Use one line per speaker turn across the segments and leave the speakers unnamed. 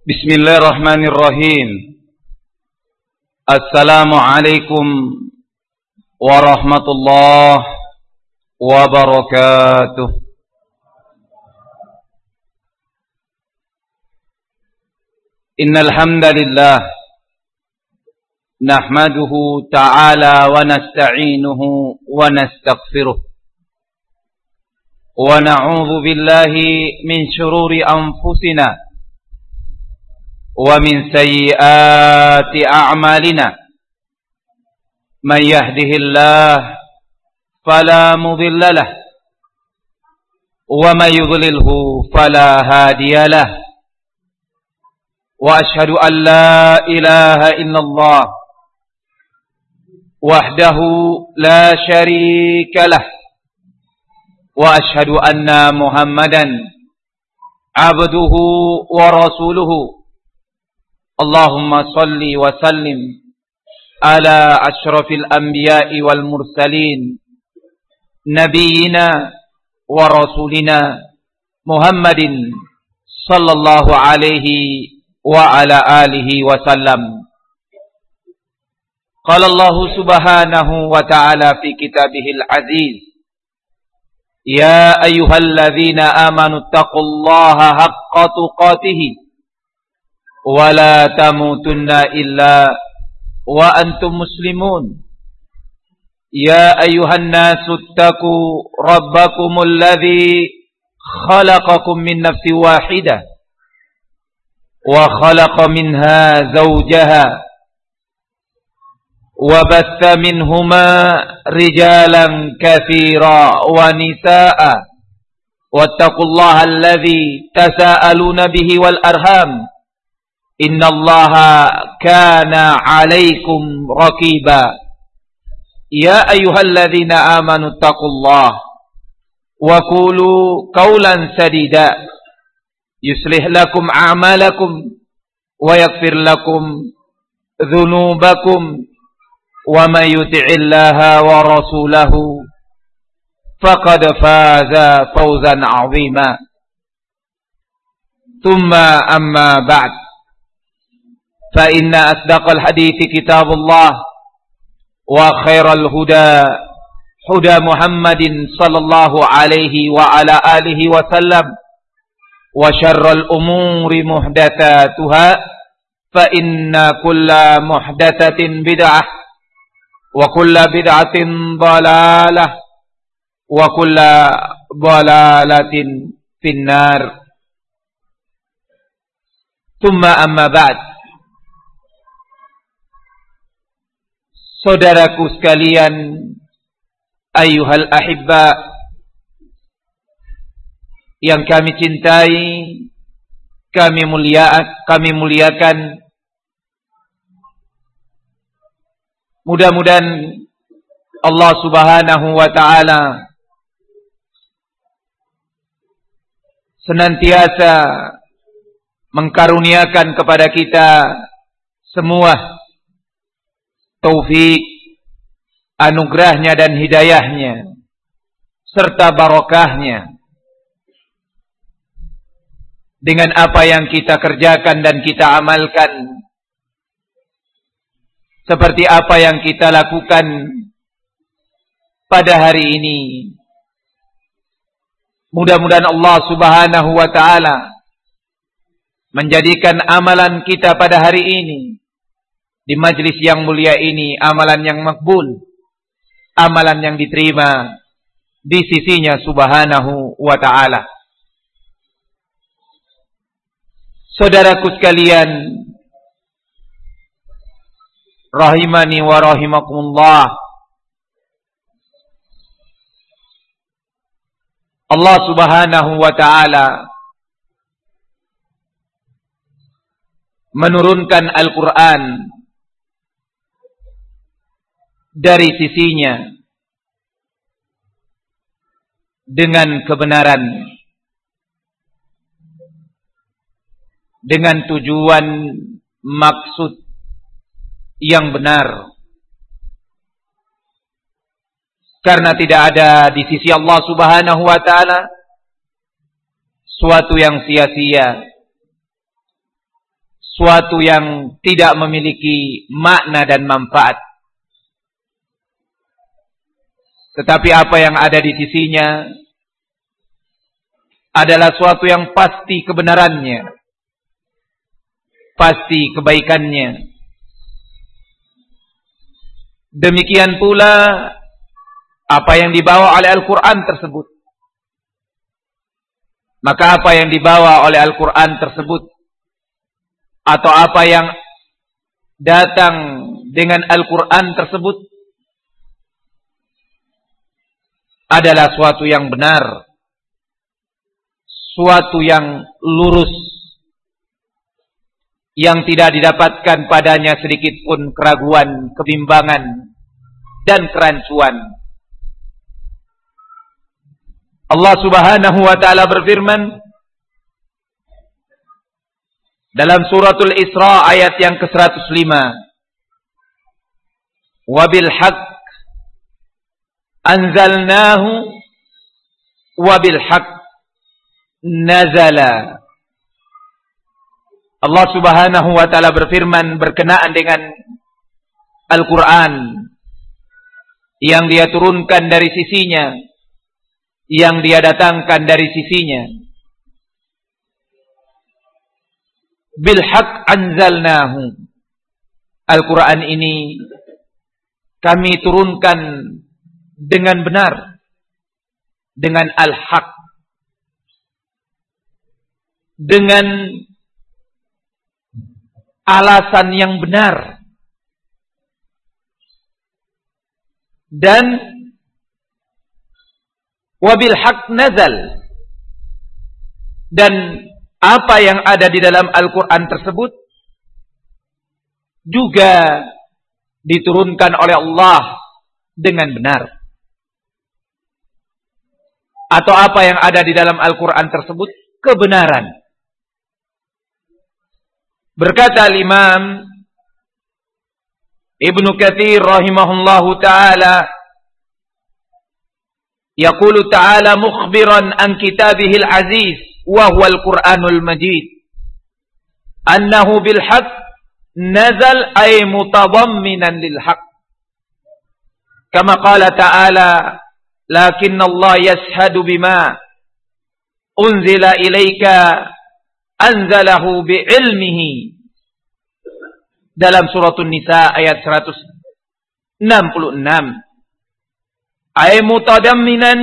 Bismillahirrahmanirrahim. Assalamualaikum warahmatullahi wabarakatuh. Innal hamdalillah nahmaduhu ta'ala wa nasta'inuhu wa nastaghfiruh wa na'udzu billahi min shururi anfusina wa min sayyiati a'malina. Man yahdihillah fala mudilla lah wa man yudlilhu fala hadiyalah. Wa ashhadu an la ilaha illallah wahdahu la syarika lah wa ashhadu anna Muhammadan abduhu wa rasuluhu. Allahumma salli wa sallim ala asyrafil anbiya'i wal mursalin nabiyyina wa rasulina Muhammadin sallallahu alaihi wa ala alihi wa sallam. Qala Allah subhanahu wa ta'ala fi kitabihil aziz, ya ayyuhalladzina amanu taqullaha haqqa tuqatih wa la tamutunna illa wa antum muslimun. Ya ayyuhan nasu ittaqu rabbakumul ladzi khalaqakum min nafsin wahidah wa khalaqa minha zawjaha wa batha minhuma rijalan katsira wa nisaa wattaqullaha alladzi tasaaluna bihi wal arham innallaha kana 'alaikum raqiba. Ya ayyuhalladzina amanu taqullaha wa qulu qawlan sadida yuslih lakum a'malakum wa yaghfir lakum dhunubakum wa may yuti'illaha wa rasulahu faqad faza fawzan 'azima. Thumma amma ba'd, fa inna asdaqal hadithi kitabullah wa khairal huda huda Muhammadin sallallahu alaihi wa ala alihi wa sallam wa syarral umuri muhdatsatuha fa inna kulla muhdatsatin bid'ah wa kulla bid'atin dhalalah wa kulla dhalalatin finnar. Thumma amma ba'd, saudaraku sekalian, ayyuhal ahibba yang kami cintai, kami muliakan. Mudah-mudahan Allah Subhanahu wa ta'ala senantiasa mengkaruniakan kepada kita semua taufik, anugerahnya dan hidayahnya serta barokahnya dengan apa yang kita kerjakan dan kita amalkan, seperti apa yang kita lakukan pada hari ini. Mudah-mudahan Allah Subhanahu wa ta'ala menjadikan amalan kita pada hari ini di majlis yang mulia ini amalan yang makbul, amalan yang diterima di sisinya Subhanahu wa ta'ala. Saudaraku sekalian, rahimani wa rahimakumullah, Allah Subhanahu wa ta'ala menurunkan Al-Quran dari sisinya dengan kebenaran, dengan tujuan maksud yang benar, karena tidak ada di sisi Allah Subhanahu wa ta'ala suatu yang sia-sia, suatu yang tidak memiliki makna dan manfaat. Tetapi apa yang ada di sisinya adalah suatu yang pasti kebenarannya, pasti kebaikannya. Demikian pula apa yang dibawa oleh Al-Quran tersebut. Maka apa yang dibawa oleh Al-Quran tersebut, atau apa yang datang dengan Al-Quran tersebut, adalah suatu yang benar, suatu yang lurus, yang tidak didapatkan padanya sedikit pun keraguan, kebimbangan, dan kerancuan. Allah Subhanahu wa taala berfirman dalam suratul Isra ayat yang ke-105, "Wabil haqq anzalnahu wabil haqq nazala." Allah Subhanahu wa taala berfirman berkenaan dengan Al-Quran yang Dia turunkan dari sisinya, yang Dia datangkan dari sisinya. Bil haqq anzalnahu. Al-Quran ini kami turunkan dengan benar, dengan al-haq, dengan alasan yang benar, dan wabil haq nazal, dan apa yang ada di dalam Al-Quran tersebut juga diturunkan oleh Allah dengan benar. Atau apa yang ada di dalam Al-Quran tersebut kebenaran. Berkata Imam Ibnu Katsir rahimahullahu ta'ala, yaqulu ta'ala mukhbiran an kitabihil aziz wa huwa al-Qur'anul Majid, annahu bil haqq nazal ay mutadamminan lil haqq. Kama qala ta'ala, lakinna Allah yashhadu bima unzila ilaika anzalahu bi'ilmihi. Dalam suratun Nisa ayat 166. Ay mutadamminan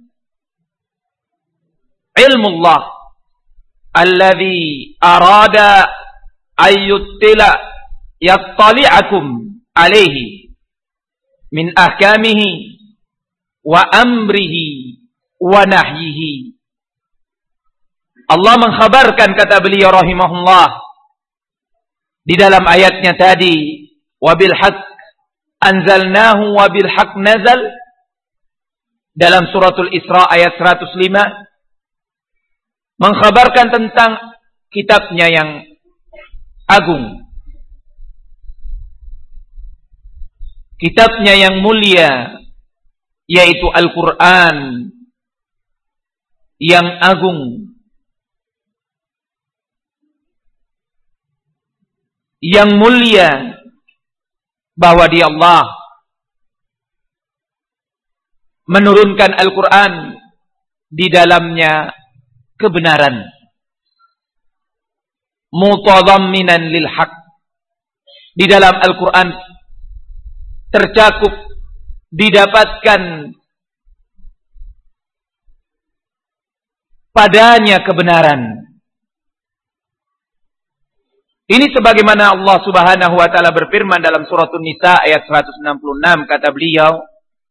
ilmullah alladhi arada ayyuttila yattali'akum alaihi min ahkamihi wa amrihi wa nahyihi. Allah mengkhabarkan, kata beliau rahimahullah, di dalam ayatnya tadi, wabil haqq anzalnahu wabil haqq nazal, dalam suratul Isra ayat 105, mengkhabarkan tentang kitabnya yang agung, kitabnya yang mulia, yaitu Al-Quran yang agung, yang mulia, bahwa Dia Allah menurunkan Al-Quran, di dalamnya kebenaran, mutadamminan lil haq. Di dalam Al-Quran tercakup, didapatkan padanya kebenaran. Ini sebagaimana Allah Subhanahu wa taala berfirman dalam surat An-Nisa ayat 166, kata beliau,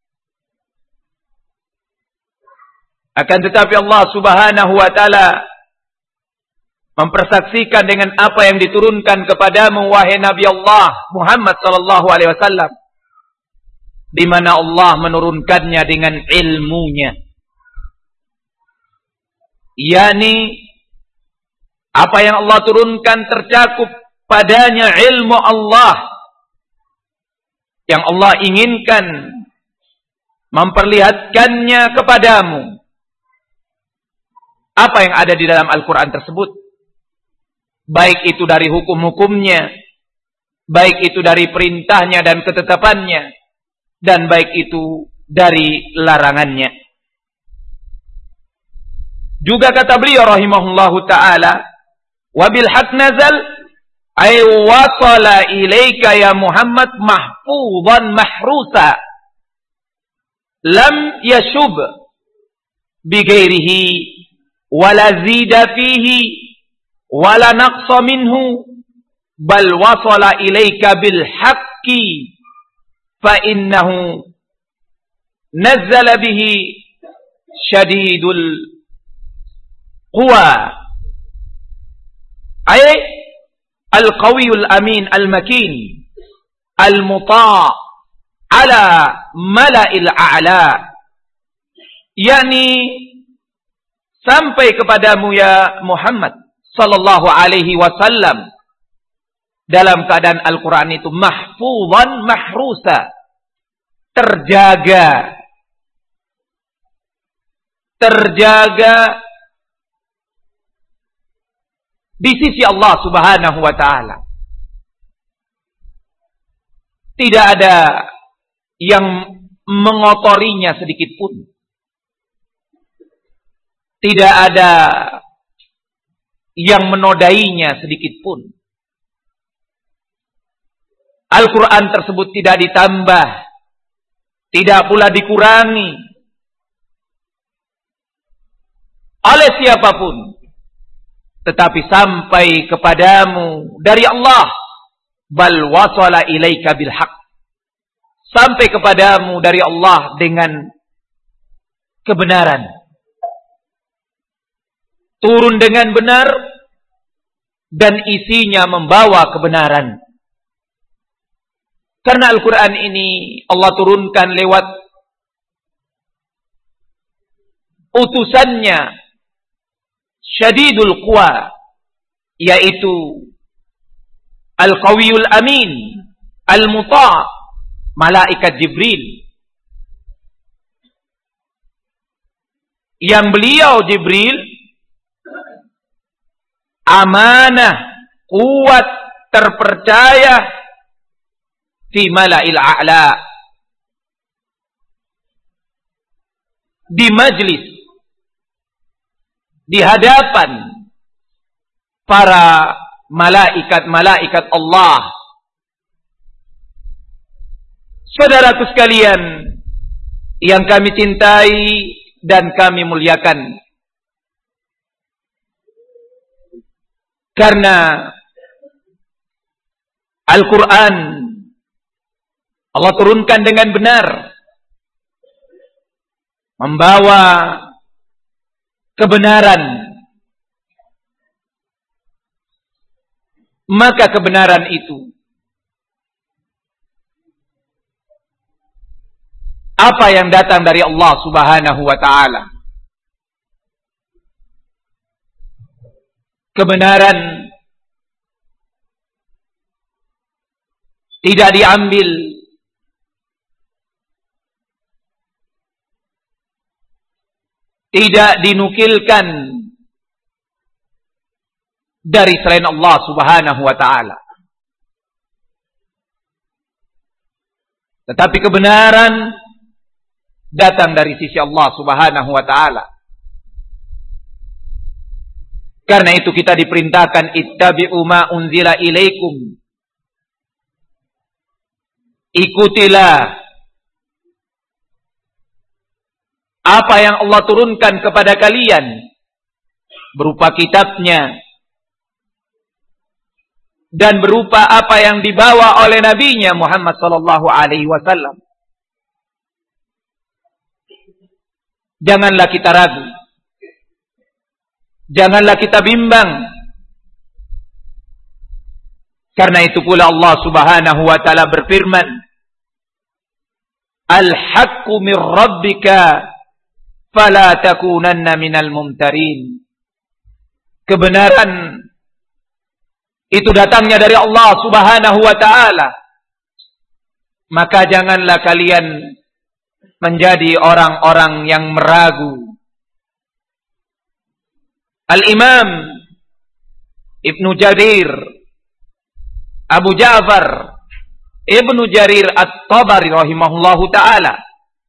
akan tetapi Allah Subhanahu wa taala mempersaksikan dengan apa yang diturunkan kepadamu wahai Nabi Allah Muhammad sallallahu alaihi wasallam, di mana Allah menurunkannya dengan ilmunya. yakni apa yang Allah turunkan tercakup padanya ilmu Allah yang Allah inginkan memperlihatkannya kepadamu. Apa yang ada di dalam Al-Quran tersebut? baik itu dari hukum-hukumnya, baik itu dari perintahnya dan ketetapannya, dan baik itu dari larangannya. Juga kata beliau rahimahullahu ta'ala, wabil haq nazal, ay wasala ilaika ya Muhammad mahfuzan mahrusa, lam yashub bighairihi wala zida fihi wala naqsa minhu, bal wasala ilaika bil haqqi fa innahu nazzala bihi syadidul quwa, ay al-qawiyul amin al-makin al-muta' ala mala'il a'la, yakni sampai kepadamu ya Muhammad sallallahu alaihi wasallam dalam keadaan Al-Quran itu mahfuzan mahrusa, terjaga di sisi Allah Subhanahu wa ta'ala. Tidak ada yang mengotorinya sedikit pun. Tidak ada yang menodainya sedikit pun. Al-Quran tersebut tidak ditambah, tidak pula dikurangi oleh siapapun, tetapi sampai kepadamu dari Allah, bal wasala ilaika bil haq, sampai kepadamu dari Allah dengan kebenaran, turun dengan benar dan isinya membawa kebenaran. Karena Al-Quran ini Allah turunkan lewat utusannya syadidul quwa, yaitu al-qawiyul amin al-muta', malaikat Jibril, yang beliau Jibril amanah, kuat, terpercaya fi mala'il a'la, di majlis, di hadapan para malaikat-malaikat Allah. Saudaraku sekalian yang kami cintai dan kami muliakan, karena Al-Quran Allah turunkan dengan benar, membawa kebenaran, maka kebenaran itu apa yang datang dari Allah Subhanahu wa ta'ala. Kebenaran tidak diambil tidak dinukilkan dari selain Allah Subhanahu wa ta'ala. Tetapi kebenaran datang dari sisi Allah Subhanahu wa ta'ala. Karena itu kita diperintahkan ittabi'u ma unzila ilaikum, ikutilah apa yang Allah turunkan kepada kalian berupa kitabnya dan berupa apa yang dibawa oleh nabinya Muhammad sallallahu alaihi wasallam. Janganlah kita ragu, janganlah kita bimbang. Karena itu pula Allah Subhanahu wa taala berfirman, "Al-haqqu min rabbika fala takunanna minal mumtarin." Kebenaran itu datangnya dari Allah Subhanahu wa ta'ala, maka janganlah kalian menjadi orang-orang yang meragu. Al-Imam Ibnu Jarir, Abu Ja'far Ibnu Jarir At-Tabari rahimahullahu ta'ala,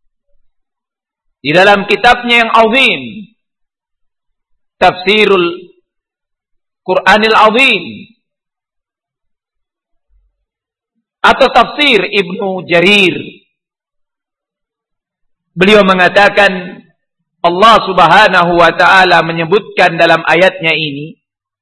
di dalam kitabnya yang azim, Tafsirul Quranil Azim, atau tafsir Ibnu Jarir, beliau mengatakan Allah Subhanahu wa ta'ala menyebutkan dalam ayatnya ini,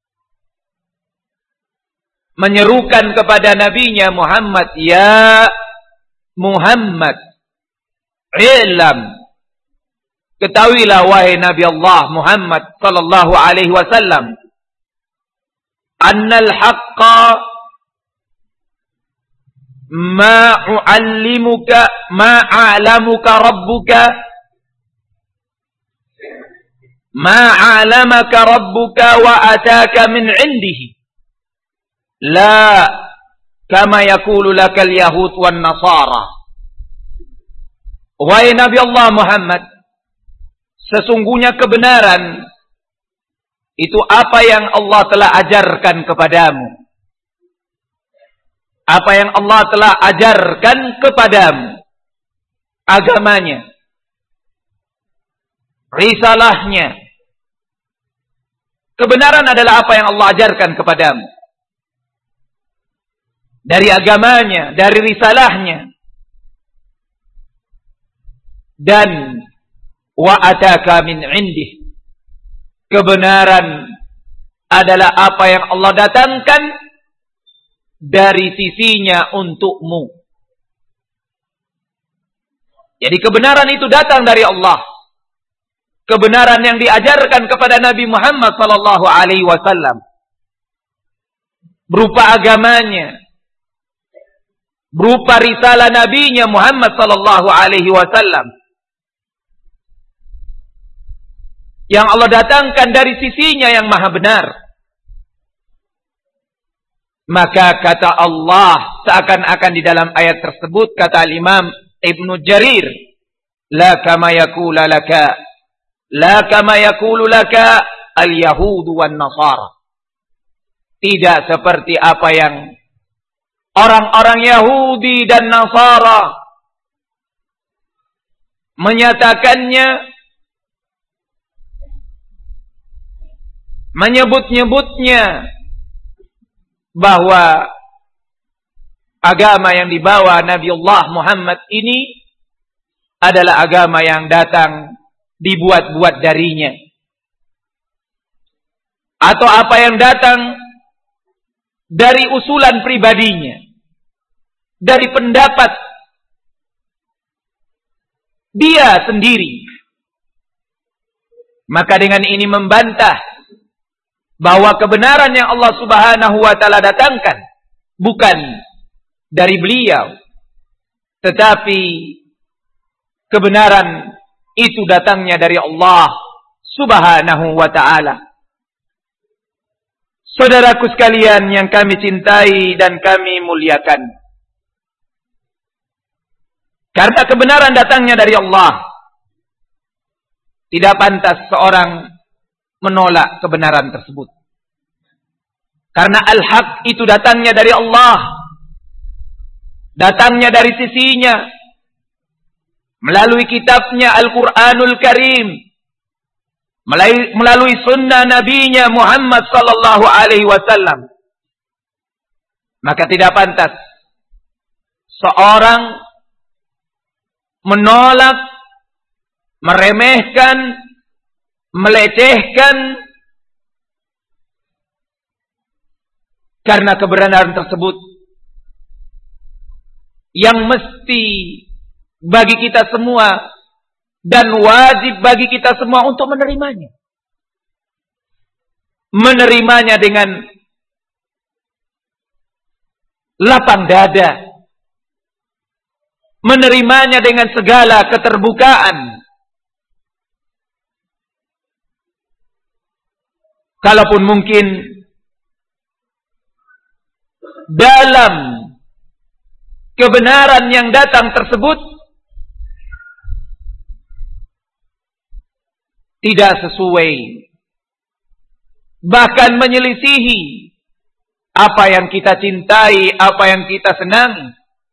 menyerukan kepada nabinya Muhammad, ya Muhammad, ilam, ketahuilah wahai Nabi Allah Muhammad sallallahu alaihi wasallam, annal haqqa ma uallimuka ma a'lamuka rabbuka ma a'lamaka rabbuka wa ataka min indihi la kama yaqulu lakal yahud wan nasara. Wahai Nabi Allah Muhammad, sesungguhnya kebenaran itu apa yang Allah telah ajarkan kepadamu. Apa yang Allah telah ajarkan kepadamu. Agamanya, risalahnya. Kebenaran adalah apa yang Allah ajarkan kepadamu. Dari agamanya, dari risalahnya. Dan wa ataka min indih. Kebenaran adalah apa yang Allah datangkan dari sisinya untukmu. Jadi kebenaran itu datang dari Allah. Kebenaran yang diajarkan kepada Nabi Muhammad sallallahu alaihi wasallam berupa agamanya, berupa risalah nabinya Muhammad sallallahu alaihi wasallam yang Allah datangkan dari sisinya yang maha benar. Maka kata Allah seakan-akan di dalam ayat tersebut, kata Al-Imam Ibnu Jarir, la kama yaqulu laka al-yahudu wan nasara. Tidak seperti apa yang orang-orang Yahudi dan Nasara menyatakannya, menyebut-nyebutnya bahwa agama yang dibawa Nabi Allah Muhammad ini adalah agama yang datang dibuat-buat darinya, atau apa yang datang dari usulan pribadinya, dari pendapat dia sendiri. Maka dengan ini membantah bahwa kebenaran yang Allah Subhanahu wa ta'ala datangkan bukan dari beliau, tetapi kebenaran itu datangnya dari Allah Subhanahu wa ta'ala. Saudaraku sekalian yang kami cintai dan kami muliakan, karena kebenaran datangnya dari Allah, tidak pantas seorang menolak kebenaran tersebut. Karena al-haq itu datangnya dari Allah, datangnya dari sisinya, melalui kitabnya Al-Quranul Karim, melalui sunnah nabinya Muhammad sallallahu alaihi wasallam. Maka tidak pantas seorang menolak, meremehkan, melecehkan karena kebenaran tersebut yang mesti bagi kita semua dan wajib bagi kita semua untuk menerimanya. Menerimanya dengan lapang dada. Menerimanya dengan segala keterbukaan. Kalaupun mungkin dalam kebenaran yang datang tersebut tidak sesuai, bahkan menyelisihi apa yang kita cintai, apa yang kita senangi.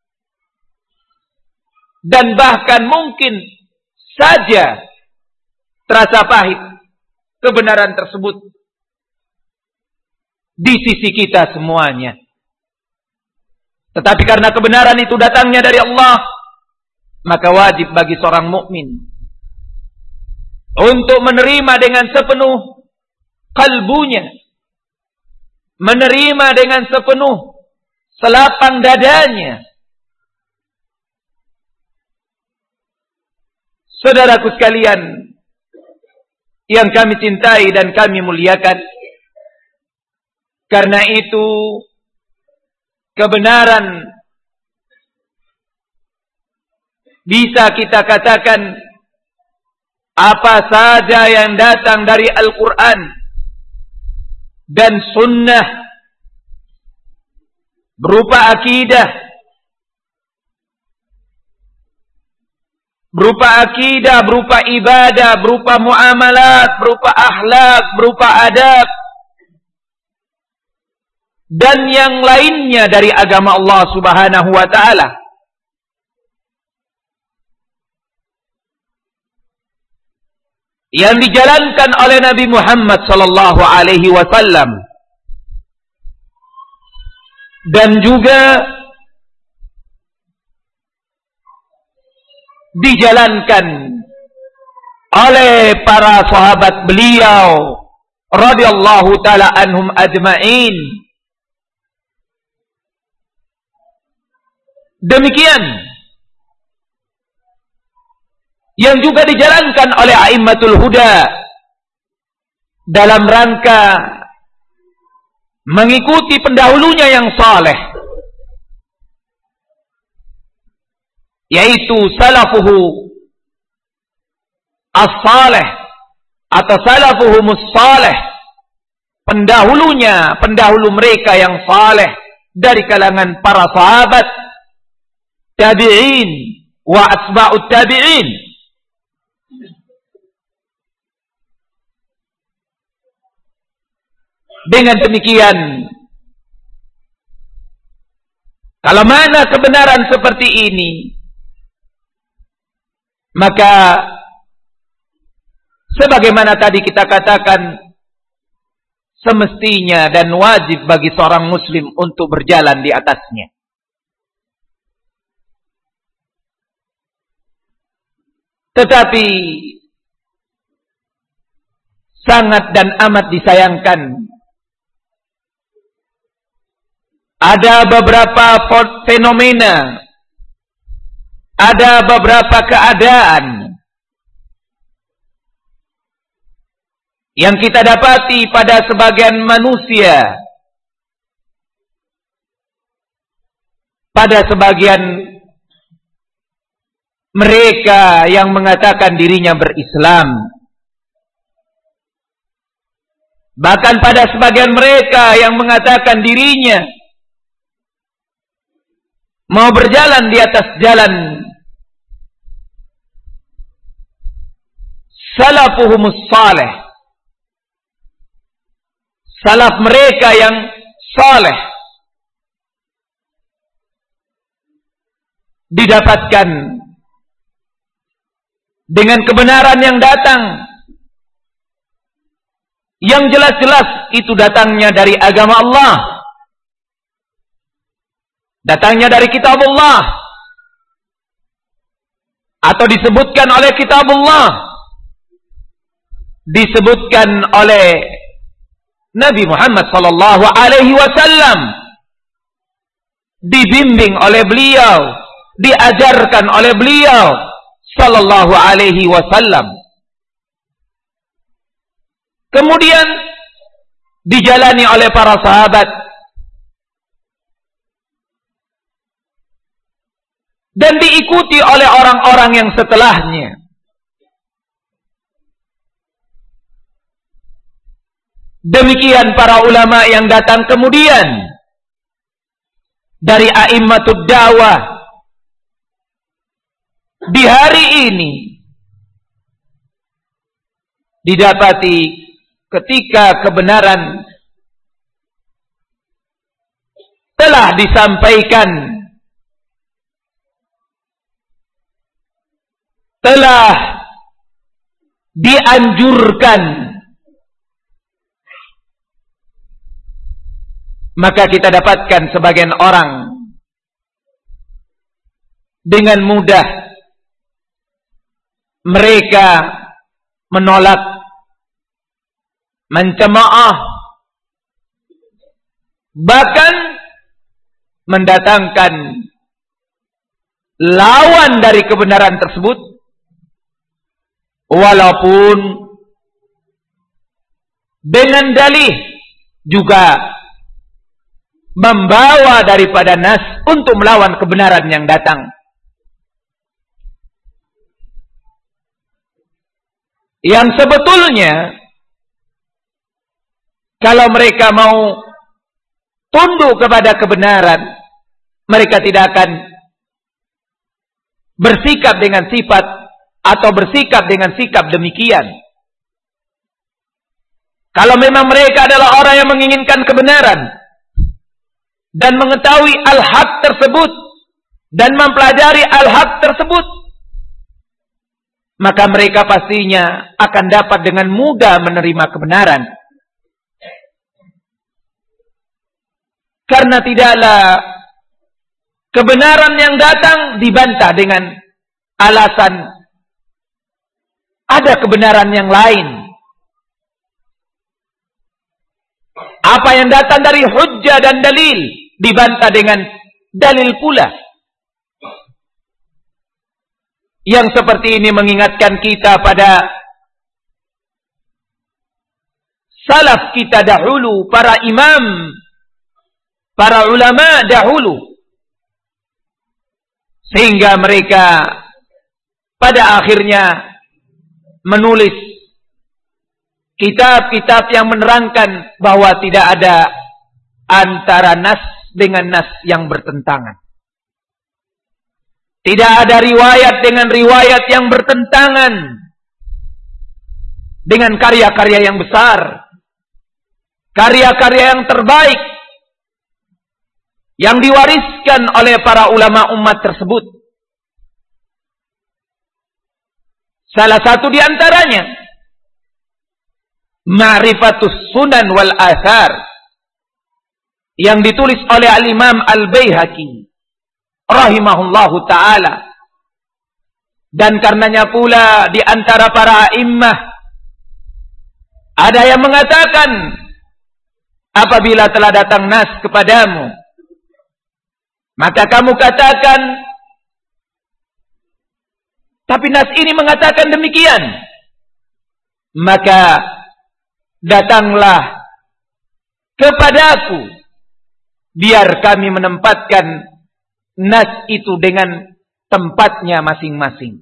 Dan bahkan mungkin saja terasa pahit kebenaran tersebut di sisi kita semuanya. Tetapi karena kebenaran itu datangnya dari Allah, maka wajib bagi seorang mukmin untuk menerima dengan sepenuh kalbunya, menerima dengan sepenuh selapang dadanya. Saudaraku sekalian yang kami cintai dan kami muliakan, karena itu kebenaran bisa kita katakan apa saja yang datang dari Al-Quran dan Sunnah berupa akidah, berupa ibadah, berupa muamalat, berupa akhlak, berupa adab, dan yang lainnya dari agama Allah Subhanahu wa ta'ala, yang dijalankan oleh Nabi Muhammad sallallahu alaihi wasallam, dan juga dijalankan oleh para sahabat beliau radhiyallahu taala anhum ajma'in. Demikian yang juga dijalankan oleh a'immatul huda dalam rangka mengikuti pendahulunya yang saleh, yaitu salafuhu as-saleh atau salafuhumus saleh, pendahulu mereka yang saleh dari kalangan para sahabat, tabi'in wa atba'ut tabi'in. Dengan demikian, kalau mana kebenaran seperti ini, maka sebagaimana tadi kita katakan, semestinya dan wajib bagi seorang muslim untuk berjalan di atasnya. Tetapi sangat dan amat disayangkan, ada beberapa fenomena, ada beberapa keadaan yang kita dapati pada sebagian manusia, pada sebagian mereka yang mengatakan dirinya berislam, bahkan pada sebagian mereka yang mengatakan dirinya mau berjalan di atas jalan salafuhumus saleh, salaf mereka yang saleh, didapatkan dengan kebenaran yang datang, yang jelas-jelas itu datangnya dari agama Allah, datangnya dari kitabullah, atau disebutkan oleh kitabullah, disebutkan oleh Nabi Muhammad sallallahu alaihi wasallam, dibimbing oleh beliau, diajarkan oleh beliau sallallahu alaihi wasallam, kemudian dijalani oleh para sahabat dan diikuti oleh orang-orang yang setelahnya. Demikian para ulama yang datang kemudian dari a'immatud da'wah. Di hari ini didapati ketika kebenaran telah disampaikan, telah dianjurkan, maka kita dapatkan sebagian orang dengan mudah mereka menolak, mencemaah, bahkan mendatangkan lawan dari kebenaran tersebut, walaupun dengan dalih juga membawa daripada nas untuk melawan kebenaran yang datang. Yang sebetulnya kalau mereka mau tunduk kepada kebenaran, mereka tidak akan bersikap dengan sifat atau bersikap dengan sikap demikian. Kalau memang mereka adalah orang yang menginginkan kebenaran dan mengetahui al-haq tersebut dan mempelajari al-haq tersebut, maka mereka pastinya akan dapat dengan mudah menerima kebenaran. Karena tidaklah kebenaran yang datang dibantah dengan alasan ada kebenaran yang lain. Apa yang datang dari hujjah dan dalil dibantah dengan dalil pula. Yang seperti ini mengingatkan kita pada salaf kita dahulu, para imam, para ulama dahulu, sehingga mereka pada akhirnya menulis kitab-kitab yang menerangkan bahwa tidak ada antara nas dengan nas yang bertentangan. Tidak ada riwayat dengan riwayat yang bertentangan dengan karya-karya yang besar, karya-karya yang terbaik yang diwariskan oleh para ulama umat tersebut. Salah satu di antaranya Ma'rifatus Sunan wal Athar yang ditulis oleh Al-Imam Al-Baihaqi rahimahullahu ta'ala. Dan karenanya pula di antara para a'immah ada yang mengatakan, apabila telah datang nas kepadamu, maka kamu katakan, tapi nas ini mengatakan demikian, maka datanglah kepadaku, biar kami menempatkan nas itu dengan tempatnya masing-masing.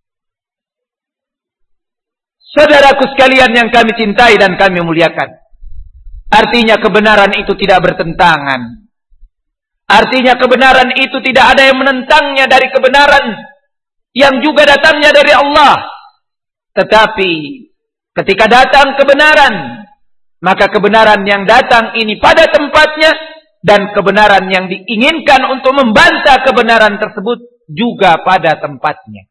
Saudaraku sekalian yang kami cintai dan kami muliakan, artinya kebenaran itu tidak bertentangan. Artinya kebenaran itu tidak ada yang menentangnya dari kebenaran yang juga datangnya dari Allah. Tetapi ketika datang kebenaran, maka kebenaran yang datang ini pada tempatnya, dan kebenaran yang diinginkan untuk membantah kebenaran tersebut juga pada tempatnya.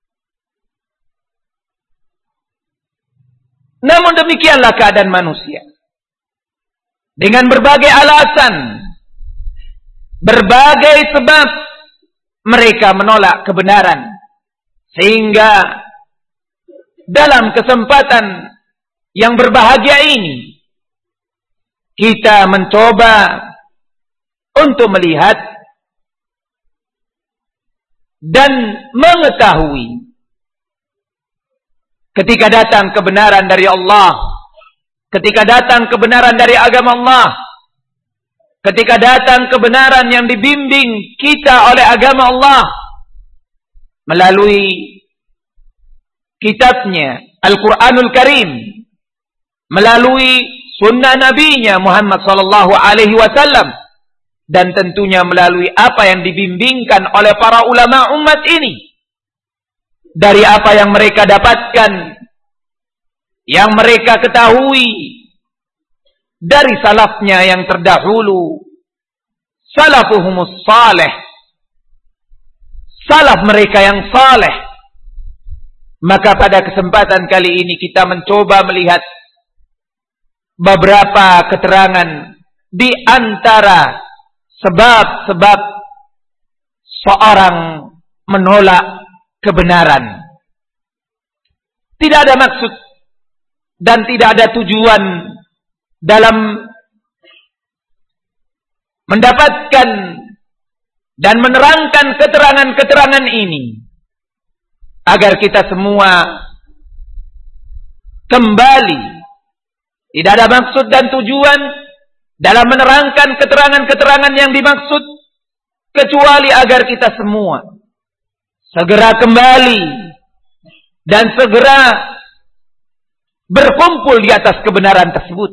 Namun demikianlah keadaan manusia. Dengan berbagai alasan, berbagai sebab, mereka menolak kebenaran. Sehingga dalam kesempatan yang berbahagia ini, kita mencoba untuk melihat dan mengetahui ketika datang kebenaran dari Allah, ketika datang kebenaran dari agama Allah, ketika datang kebenaran yang dibimbing kita oleh agama Allah melalui kitabnya Al-Quranul Karim, melalui sunnah nabinya Muhammad sallallahu alaihi wasallam, dan tentunya melalui apa yang dibimbingkan oleh para ulama umat ini, dari apa yang mereka dapatkan, yang mereka ketahui dari salafnya yang terdahulu, salafuhumus salih, salaf mereka yang saleh. Maka pada kesempatan kali ini kita mencoba melihat beberapa keterangan di antara sebab-sebab seorang menolak kebenaran. Tidak ada maksud dan tidak ada tujuan dalam mendapatkan dan menerangkan keterangan-keterangan ini agar kita semua kembali. Tidak ada maksud dan tujuan dalam menerangkan keterangan-keterangan yang dimaksud kecuali agar kita semua segera kembali dan segera berkumpul di atas kebenaran tersebut,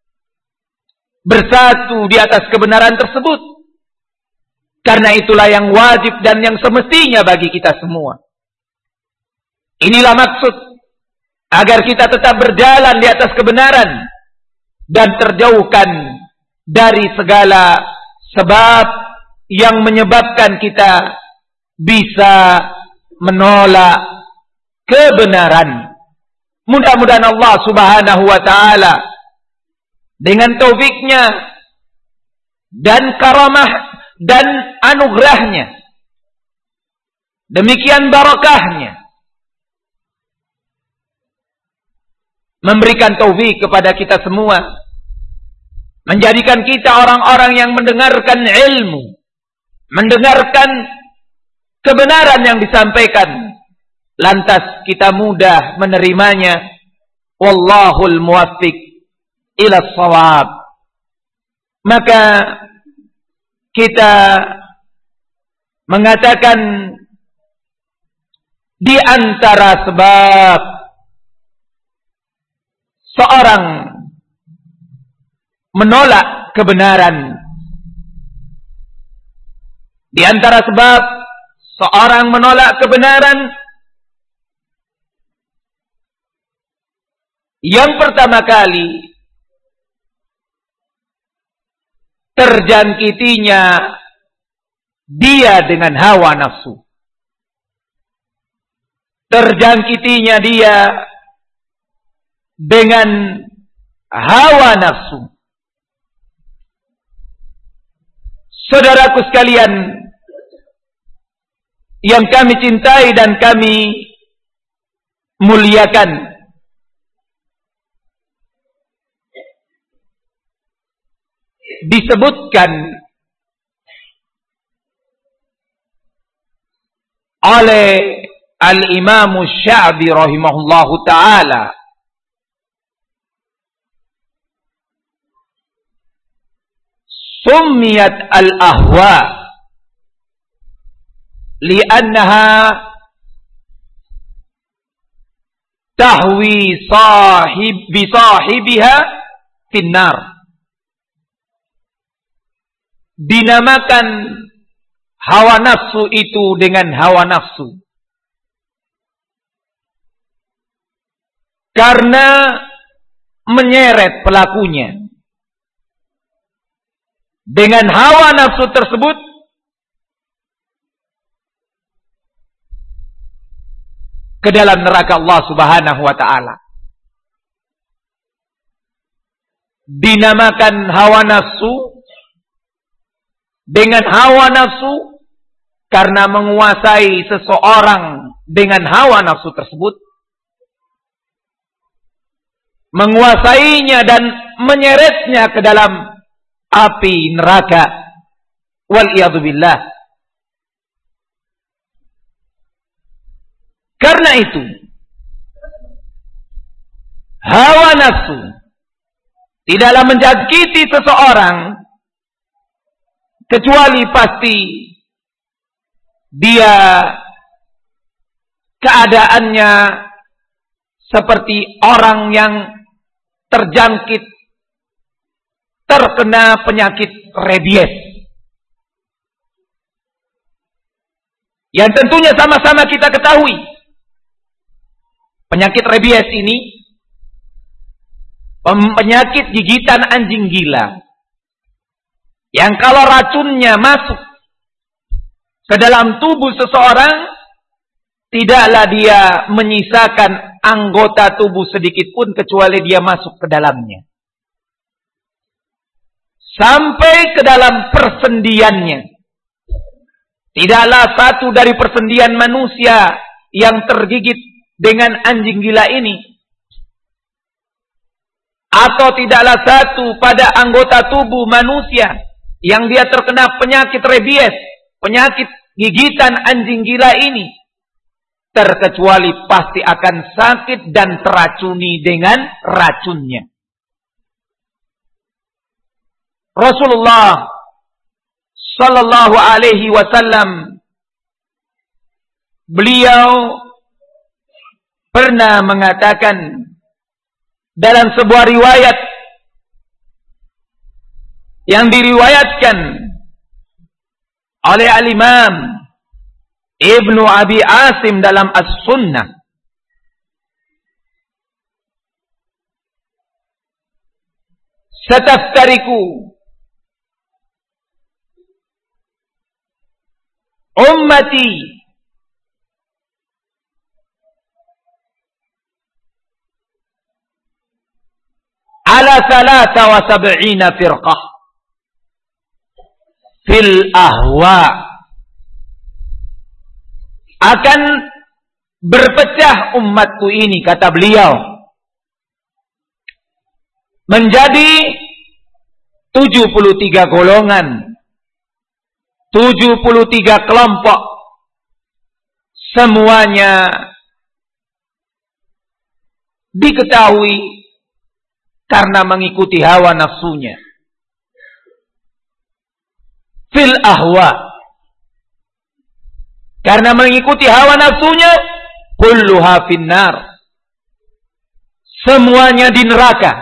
bersatu di atas kebenaran tersebut. Karena itulah yang wajib dan yang semestinya bagi kita semua. Inilah maksud agar kita tetap berjalan di atas kebenaran dan terjauhkan dari segala sebab yang menyebabkan kita bisa menolak kebenaran. Mudah-mudahan Allah Subhanahu wa taala dengan taufiknya dan karamah dan anugerahnya, demikian barakahnya, memberikan taufik kepada kita semua, menjadikan kita orang-orang yang mendengarkan ilmu, mendengarkan kebenaran yang disampaikan, lantas kita mudah menerimanya. Wallahul muwaffiq ila shawab. Maka kita mengatakan di antara sebab seorang menolak kebenaran, di antara sebab seorang menolak kebenaran, yang pertama kali terjangkitinya dia dengan hawa nafsu. Terjangkitinya dia dengan hawa nafsu. Saudaraku sekalian yang kami cintai dan kami muliakan, disebutkan oleh Al-Imam Sya'bi rahimahullahu ta'ala summiyat al-ahwa li'annaha tahwi bisahibiha finnar. Dinamakan hawa nafsu itu dengan hawa nafsu karena menyeret pelakunya dengan hawa nafsu tersebut ke dalam neraka Allah Subhanahu wa taala. Dinamakan hawa nafsu dengan hawa nafsu karena menguasai seseorang dengan hawa nafsu tersebut, menguasainya dan menyeretnya ke dalam api neraka. Wal'iyadzubillah. Karena itu hawa nafsu tidaklah menjangkiti seseorang kecuali pasti dia keadaannya seperti orang yang terkena penyakit rabies, yang tentunya sama-sama kita ketahui penyakit rabies ini penyakit gigitan anjing gila. yang kalau racunnya masuk ke dalam tubuh seseorang, tidaklah dia menyisakan anggota tubuh sedikit pun kecuali dia masuk ke dalamnya. Sampai ke dalam persendiannya. Tidaklah satu dari persendian manusia yang tergigit dengan anjing gila ini, atau tidaklah satu pada anggota tubuh manusia yang dia terkena penyakit rabies, penyakit gigitan anjing gila ini, terkecuali pasti akan sakit dan teracuni dengan racunnya. Rasulullah sallallahu alaihi wasallam, beliau pernah mengatakan dalam sebuah riwayat yang diriwayatkan oleh al-Imam Ibnu Abi Asim dalam As-Sunnah, "Sataftariku ummati ala 73 firqah fil ahwa." Akan berpecah umatku ini, kata beliau, menjadi 73 golongan, 73 kelompok. Semuanya diketahui karena mengikuti hawa nafsunya. Fil ahwa, karena mengikuti hawa nafsunya, kulluha finnar, semuanya di neraka.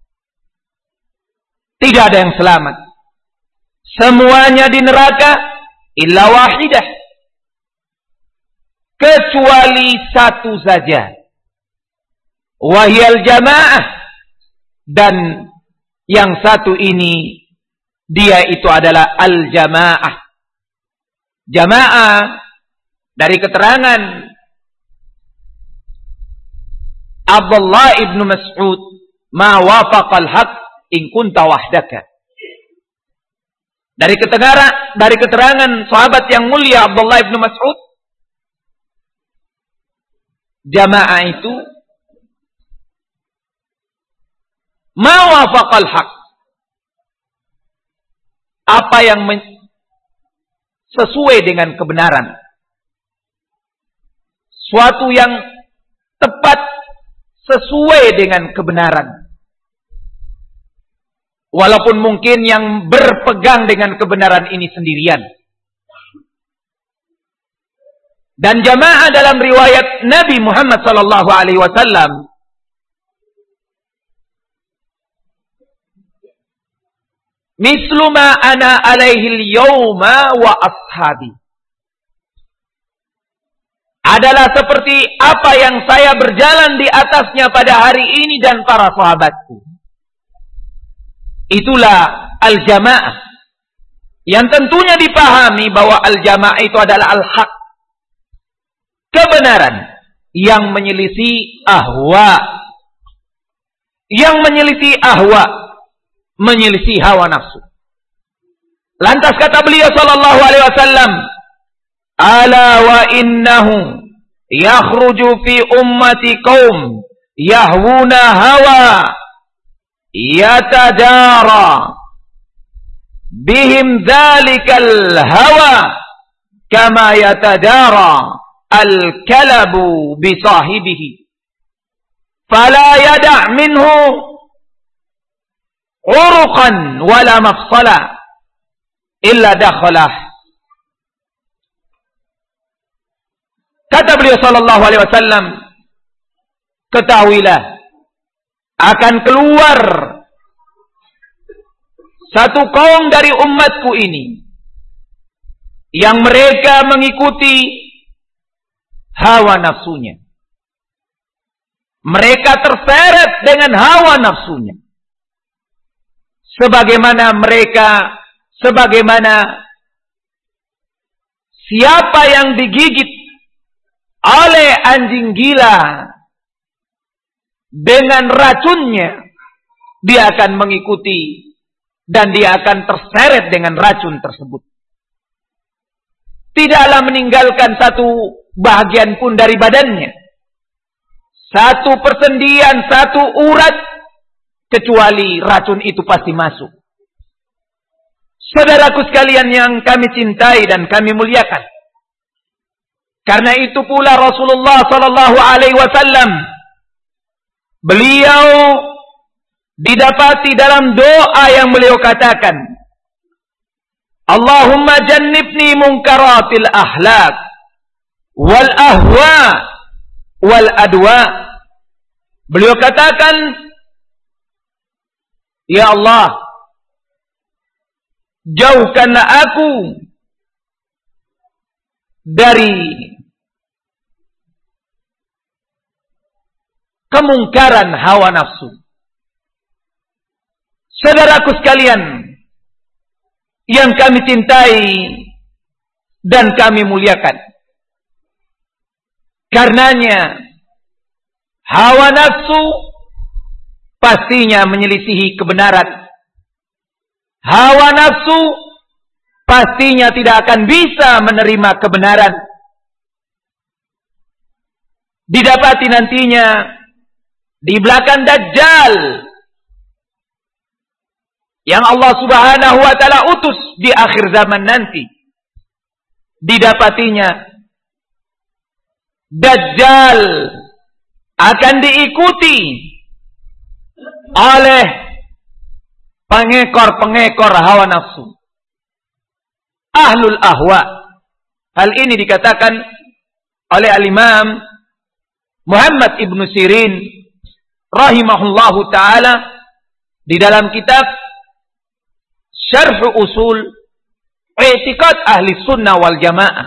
Tidak ada yang selamat. Semuanya di neraka illa wahidah, kecuali satu saja, wahiyal jamaah, dan yang satu ini dia itu adalah al-jamaah. Jamaah dari keterangan Abdullah ibnu Mas'ud, ma wafaqal haq in kunta wahdaka. Dari keterangan sahabat yang mulia Abdullah ibnu Mas'ud, jamaah itu ma wafaqal haq, apa yang sesuai dengan kebenaran, suatu yang tepat sesuai dengan kebenaran. Walaupun mungkin yang berpegang dengan kebenaran ini sendirian. Dan jamaah dalam riwayat Nabi Muhammad sallallahu alaihi wasallam mislu ma ana alaihi al-yawma wa ashabi, adalah seperti apa yang saya berjalan di atasnya pada hari ini dan para sahabatku. Itulah al-jamaah, yang tentunya dipahami bahwa al-jamaah itu adalah al-haq, kebenaran yang menyelisih ahwa, menyelisih hawa nafsu. Lantas kata beliau sallallahu alaihi wasallam, ala wa innahu yakhruju fi ummati qaum yahwuna hawa yatajara bihim dhalikal hawa kama yatajara al-kalabu bi sahibihi fala yada' minhu uruqan wala mafsala illa dakhalah. Kata beliau sallallahu alaihi wasallam, ketahuilah akan keluar satu kaum dari umatku ini yang mereka mengikuti hawa nafsunya. Mereka terseret dengan hawa nafsunya, sebagaimana mereka Sebagaimana siapa yang digigit oleh anjing gila dengan racunnya, dia akan mengikuti dan dia akan terseret dengan racun tersebut. Tidaklah meninggalkan satu bahagian pun dari badannya, satu persendian, satu urat, kecuali racun itu pasti masuk. Saudaraku sekalian yang kami cintai dan kami muliakan, karena itu pula Rasulullah sallallahu alaihi wasallam, beliau didapati dalam doa yang beliau katakan, Allahumma jannibni munkaratil ahlak wal ahwa wal adwa. Beliau katakan, ya Allah, jauhkanlah aku dari kemungkaran hawa nafsu. Saudaraku sekalian yang kami cintai dan kami muliakan, karenanya hawa nafsu pastinya menyelisihi kebenaran. Hawa nafsu pastinya tidak akan bisa menerima kebenaran. Didapati nantinya di belakang Dajjal yang Allah Subhanahu wa taala utus di akhir zaman nanti, didapatinya Dajjal akan diikuti oleh pengekor-pengekor hawa nafsu, ahlul ahwa. Hal ini dikatakan oleh al-Imam Muhammad ibn Sirin rahimahullahu ta'ala di dalam kitab Syarh Usul I'tiqad Ahli Sunnah wal Jamaah,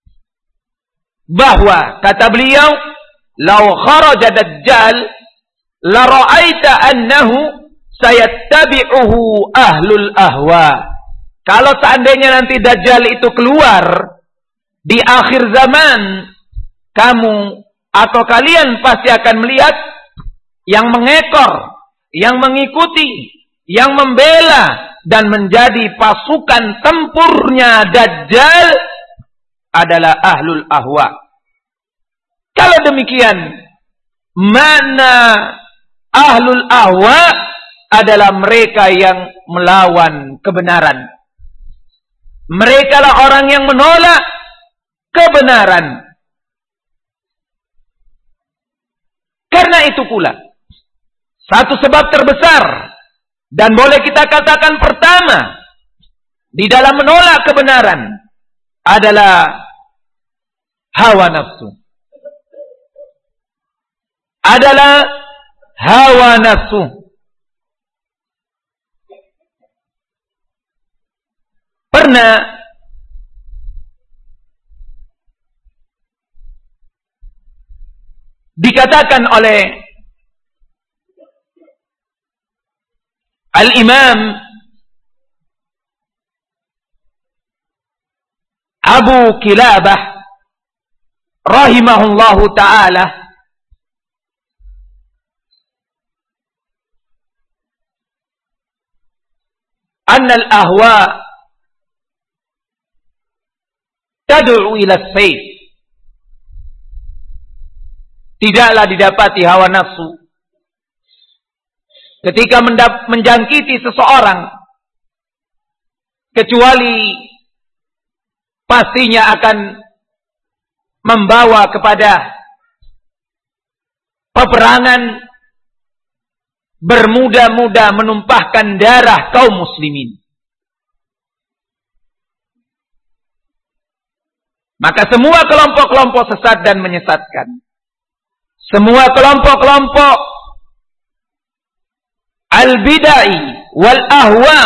bahwa kata beliau, "Lau kharaja Dajjal la ra'aita annahu sayattabi'uhu ahlul ahwa." Kalau seandainya nanti Dajjal itu keluar di akhir zaman, kamu atau kalian pasti akan melihat yang mengekor, yang mengikuti, yang membela dan menjadi pasukan tempurnya Dajjal adalah ahlul ahwa. Kalau demikian, mana ahlul ahwa? Adalah mereka yang melawan kebenaran. Mereka lah orang yang menolak kebenaran. Karena itu pula, satu sebab terbesar dan boleh kita katakan pertama di dalam menolak kebenaran adalah hawa nafsu. Adalah hawa nafsu. Pernah dikatakan oleh Al-Imam Abu Kilabah rahimahullahu ta'ala, anna al-ahwa tad'u ila as-sayf. Tidaklah didapati hawa nafsu ketika menjangkiti seseorang kecuali pastinya akan membawa kepada peperangan, bermudah-mudah menumpahkan darah kaum muslimin. Maka semua kelompok-kelompok sesat dan menyesatkan, semua kelompok-kelompok al-bid'ah wal ahwa,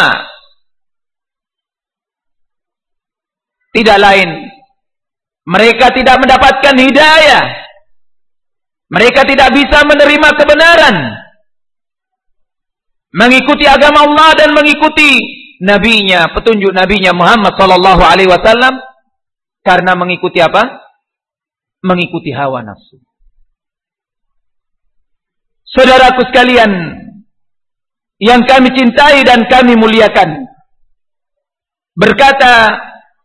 tidak lain, mereka tidak mendapatkan hidayah, mereka tidak bisa menerima kebenaran, mengikuti agama Allah dan mengikuti nabinya, petunjuk nabinya Muhammad sallallahu alaihi wasallam karena mengikuti apa? Mengikuti hawa nafsu. Saudaraku sekalian yang kami cintai dan kami muliakan, berkata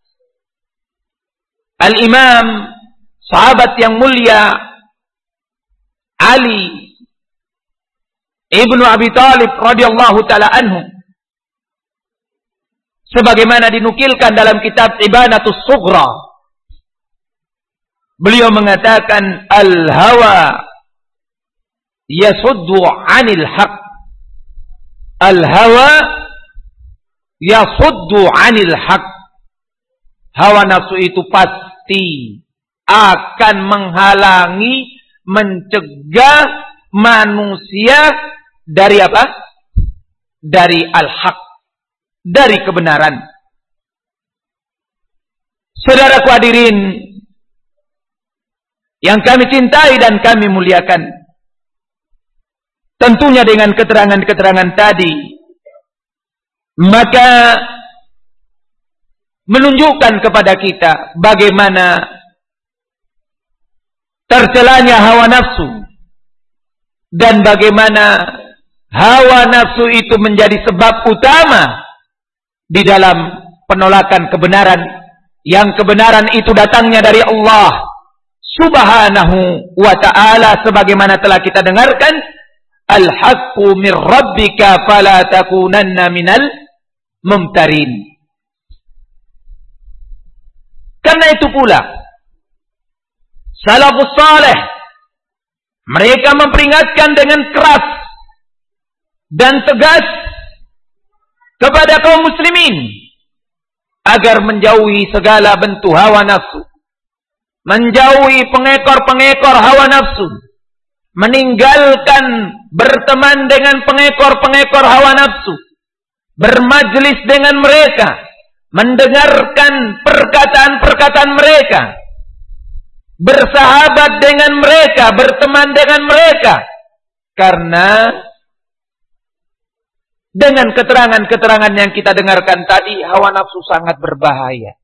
Al-Imam sahabat yang mulia Ali Ibnu Abi Thalib radhiyallahu taala anhu, sebagaimana dinukilkan dalam kitab Ibanatus Sughra, beliau mengatakan al-hawa yasuddu 'anil haq. Al-hawa yasuddu 'anil haq. Hawa nafsu itu pasti akan menghalangi, mencegah manusia dari apa? Dari al-haq, dari kebenaran. Saudaraku hadirin yang kami cintai dan kami muliakan, tentunya dengan keterangan-keterangan tadi, maka menunjukkan kepada kita bagaimana tercelanya hawa nafsu dan bagaimana hawa nafsu itu menjadi sebab utama di dalam penolakan kebenaran, yang kebenaran itu datangnya dari Allah Subhanahu wa ta'ala, sebagaimana telah kita dengarkan, al-haqqu min rabbika fala takunanna minal mumtarin. Karena itu pula salafus saleh mereka memperingatkan dengan keras dan tegas kepada kaum muslimin agar menjauhi segala bentuk hawa nafsu, menjauhi pengekor-pengekor hawa nafsu, meninggalkan berteman dengan pengekor-pengekor hawa nafsu, bermajlis dengan mereka, mendengarkan perkataan-perkataan mereka, bersahabat dengan mereka, berteman dengan mereka, karena dengan keterangan-keterangan yang kita dengarkan tadi, hawa nafsu sangat berbahaya.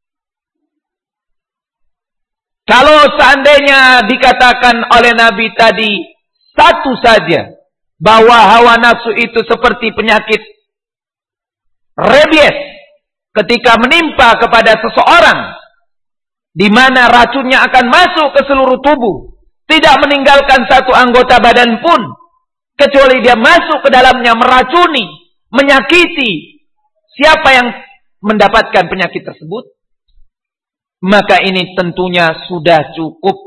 Kalau seandainya dikatakan oleh Nabi tadi satu saja, bahwa hawa nafsu itu seperti penyakit rabies ketika menimpa kepada seseorang, di mana racunnya akan masuk ke seluruh tubuh, tidak meninggalkan satu anggota badan pun, kecuali dia masuk ke dalamnya, meracuni, menyakiti siapa yang mendapatkan penyakit tersebut, maka ini tentunya sudah cukup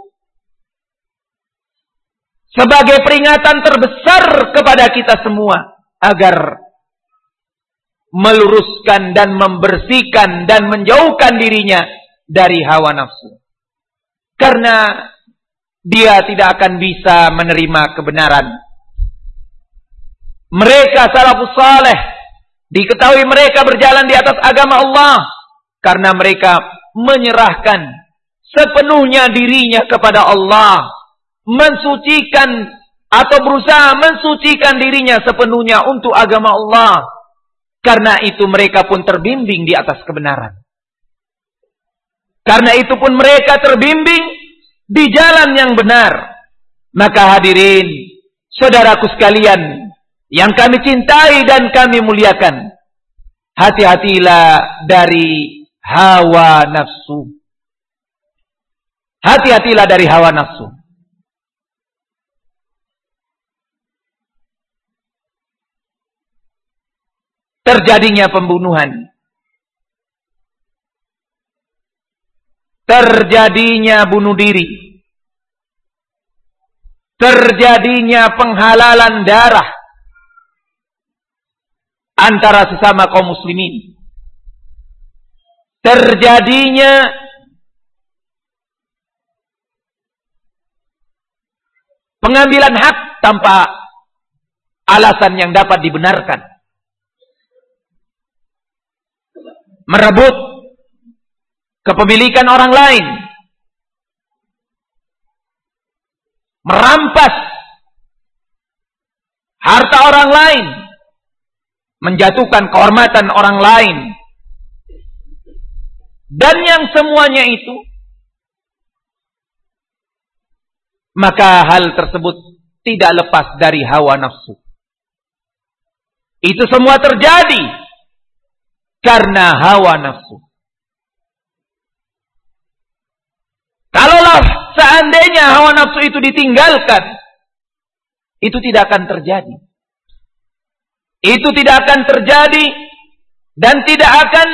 sebagai peringatan terbesar kepada kita semua agar meluruskan dan membersihkan dan menjauhkan dirinya dari hawa nafsu. Karena dia tidak akan bisa menerima kebenaran. Mereka salafus saleh diketahui mereka berjalan di atas agama Allah karena mereka menyerahkan sepenuhnya dirinya kepada Allah, mensucikan atau berusaha mensucikan dirinya sepenuhnya untuk agama Allah. Karena itu mereka pun terbimbing di atas kebenaran. Karena itu pun mereka terbimbing di jalan yang benar. Maka hadirin, saudaraku sekalian yang kami cintai dan kami muliakan, hati-hatilah dari hawa nafsu. Hati-hatilah dari hawa nafsu. Terjadinya pembunuhan, terjadinya bunuh diri, terjadinya penghalalan darah antara sesama kaum muslimin, terjadinya pengambilan hak tanpa alasan yang dapat dibenarkan, merebut kepemilikan orang lain, merampas harta orang lain, menjatuhkan kehormatan orang lain. Dan yang semuanya itu, maka hal tersebut tidak lepas dari hawa nafsu. Itu semua terjadi karena hawa nafsu. Kalaulah seandainya hawa nafsu itu ditinggalkan, itu tidak akan terjadi. Itu tidak akan terjadi dan tidak akan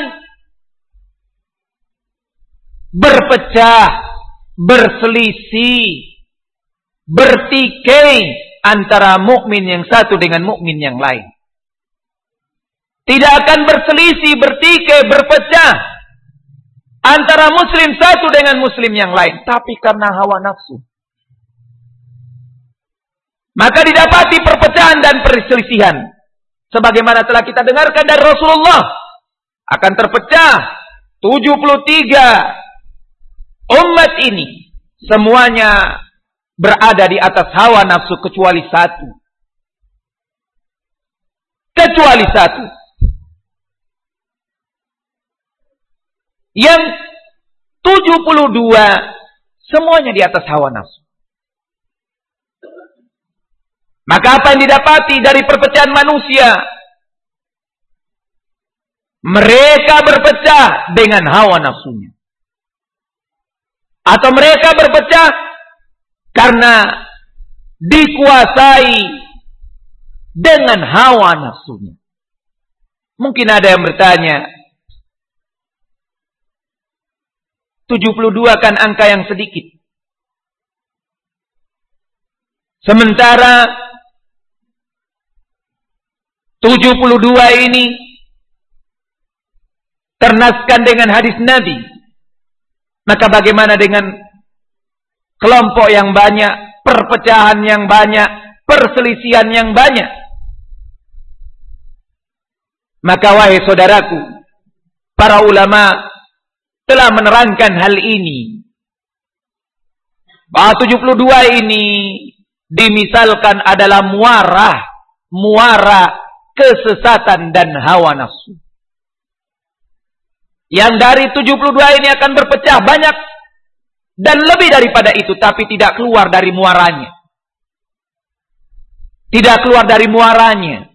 berpecah, berselisih, bertikai antara mukmin yang satu dengan mukmin yang lain. Tidak akan berselisih, bertikai, berpecah antara muslim satu dengan muslim yang lain, tapi karena hawa nafsu. Maka didapati perpecahan dan perselisihan. Sebagaimana telah kita dengarkan dari Rasulullah, akan terpecah 73 umat ini. Semuanya berada di atas hawa nafsu kecuali satu. Kecuali satu. Yang 72 semuanya di atas hawa nafsu. Maka apa yang didapati dari perpecahan manusia? Mereka berpecah dengan hawa nafsunya. Atau mereka berpecah karena dikuasai dengan hawa nafsunya. Mungkin ada yang bertanya, 72 kan angka yang sedikit. Sementara 72 ini ternaskan dengan hadis Nabi. Maka bagaimana dengan kelompok yang banyak, perpecahan yang banyak, perselisihan yang banyak? Maka wahai saudaraku, para ulama telah menerangkan hal ini. Bahwa 72 ini dimisalkan adalah muara kesesatan dan hawa nafsu. Yang dari 72 ini akan berpecah banyak dan lebih daripada itu, tapi tidak keluar dari muaranya. Tidak keluar dari muaranya.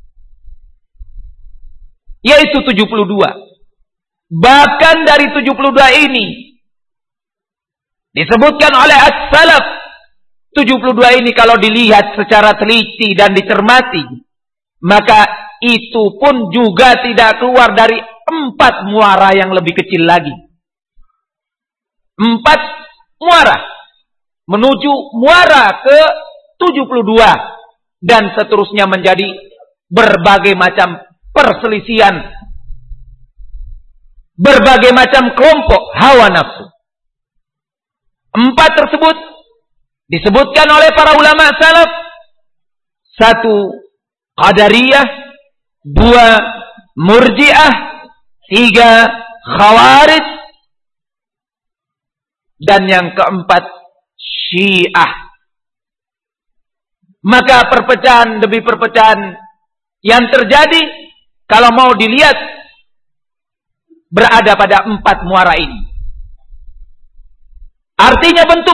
Yaitu 72. Bahkan dari 72 ini disebutkan oleh as-salaf, 72 ini kalau dilihat secara teliti dan dicermati, maka itu pun juga tidak keluar dari 4 muara yang lebih kecil lagi. 4 muara menuju muara ke 72 dan seterusnya menjadi berbagai macam perselisihan, berbagai macam kelompok hawa nafsu. 4 tersebut disebutkan oleh para ulama salaf. 1 Qadariyah, 2 Murji'ah, 3 Khawarij, dan yang keempat Syiah. Maka perpecahan demi perpecahan yang terjadi, kalau mau dilihat, berada pada 4 muara ini. Artinya bentuk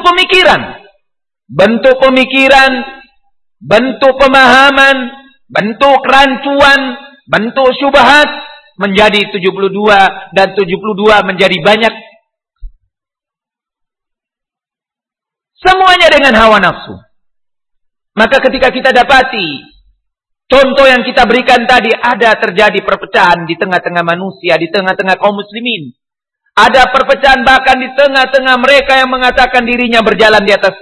pemikiran, bentuk pemahaman, bentuk rancuan, bentuk syubhat menjadi 72 dan 72 menjadi banyak. Semuanya dengan hawa nafsu. Maka ketika kita dapati contoh yang kita berikan tadi, ada terjadi perpecahan di tengah-tengah manusia, di tengah-tengah kaum muslimin. Ada perpecahan bahkan di tengah-tengah mereka yang mengatakan dirinya berjalan di atas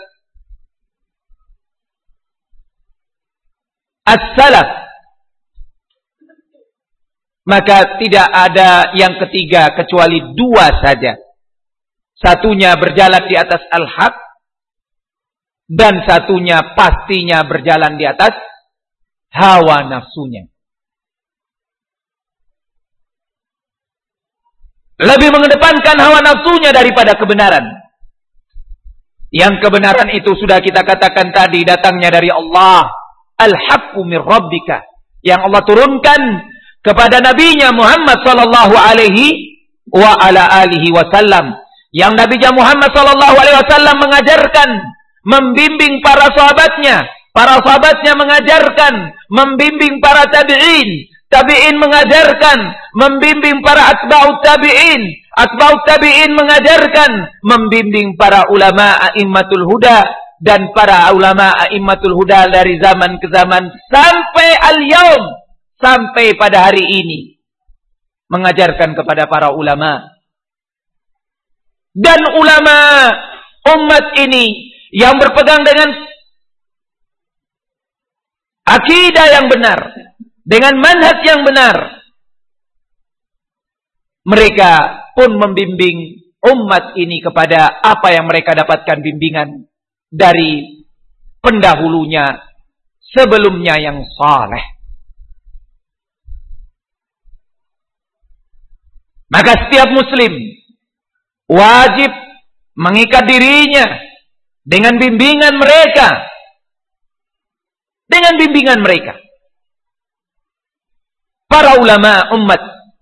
as-salaf. Maka tidak ada yang ketiga kecuali 2 saja. Satunya berjalan di atas al-haq, dan satunya pastinya berjalan di atas hawa nafsunya. Lebih mengedepankan hawa nafsunya daripada kebenaran. Yang kebenaran itu sudah kita katakan tadi, datangnya dari Allah. Al-haqqu min rabbika. yang Allah turunkan kepada nabinya Muhammad sallallahu alaihi wa ala alihi wasallam. Yang Nabi Muhammad sallallahu alaihi wasallam mengajarkan, membimbing para sahabatnya mengajarkan, membimbing para tabi'in, tabi'in mengajarkan, membimbing para atba'ut tabi'in mengajarkan, membimbing para ulama a'immatul huda dan para ulama a'immatul huda dari zaman ke zaman sampai al-yaum, sampai pada hari ini, mengajarkan kepada para ulama. Dan ulama umat ini yang berpegang dengan akidah yang benar, dengan manhaj yang benar, mereka pun membimbing umat ini kepada apa yang mereka dapatkan bimbingan dari pendahulunya sebelumnya yang saleh. Maka setiap muslim wajib mengikat dirinya dengan bimbingan mereka. Dengan bimbingan mereka. Para ulama umat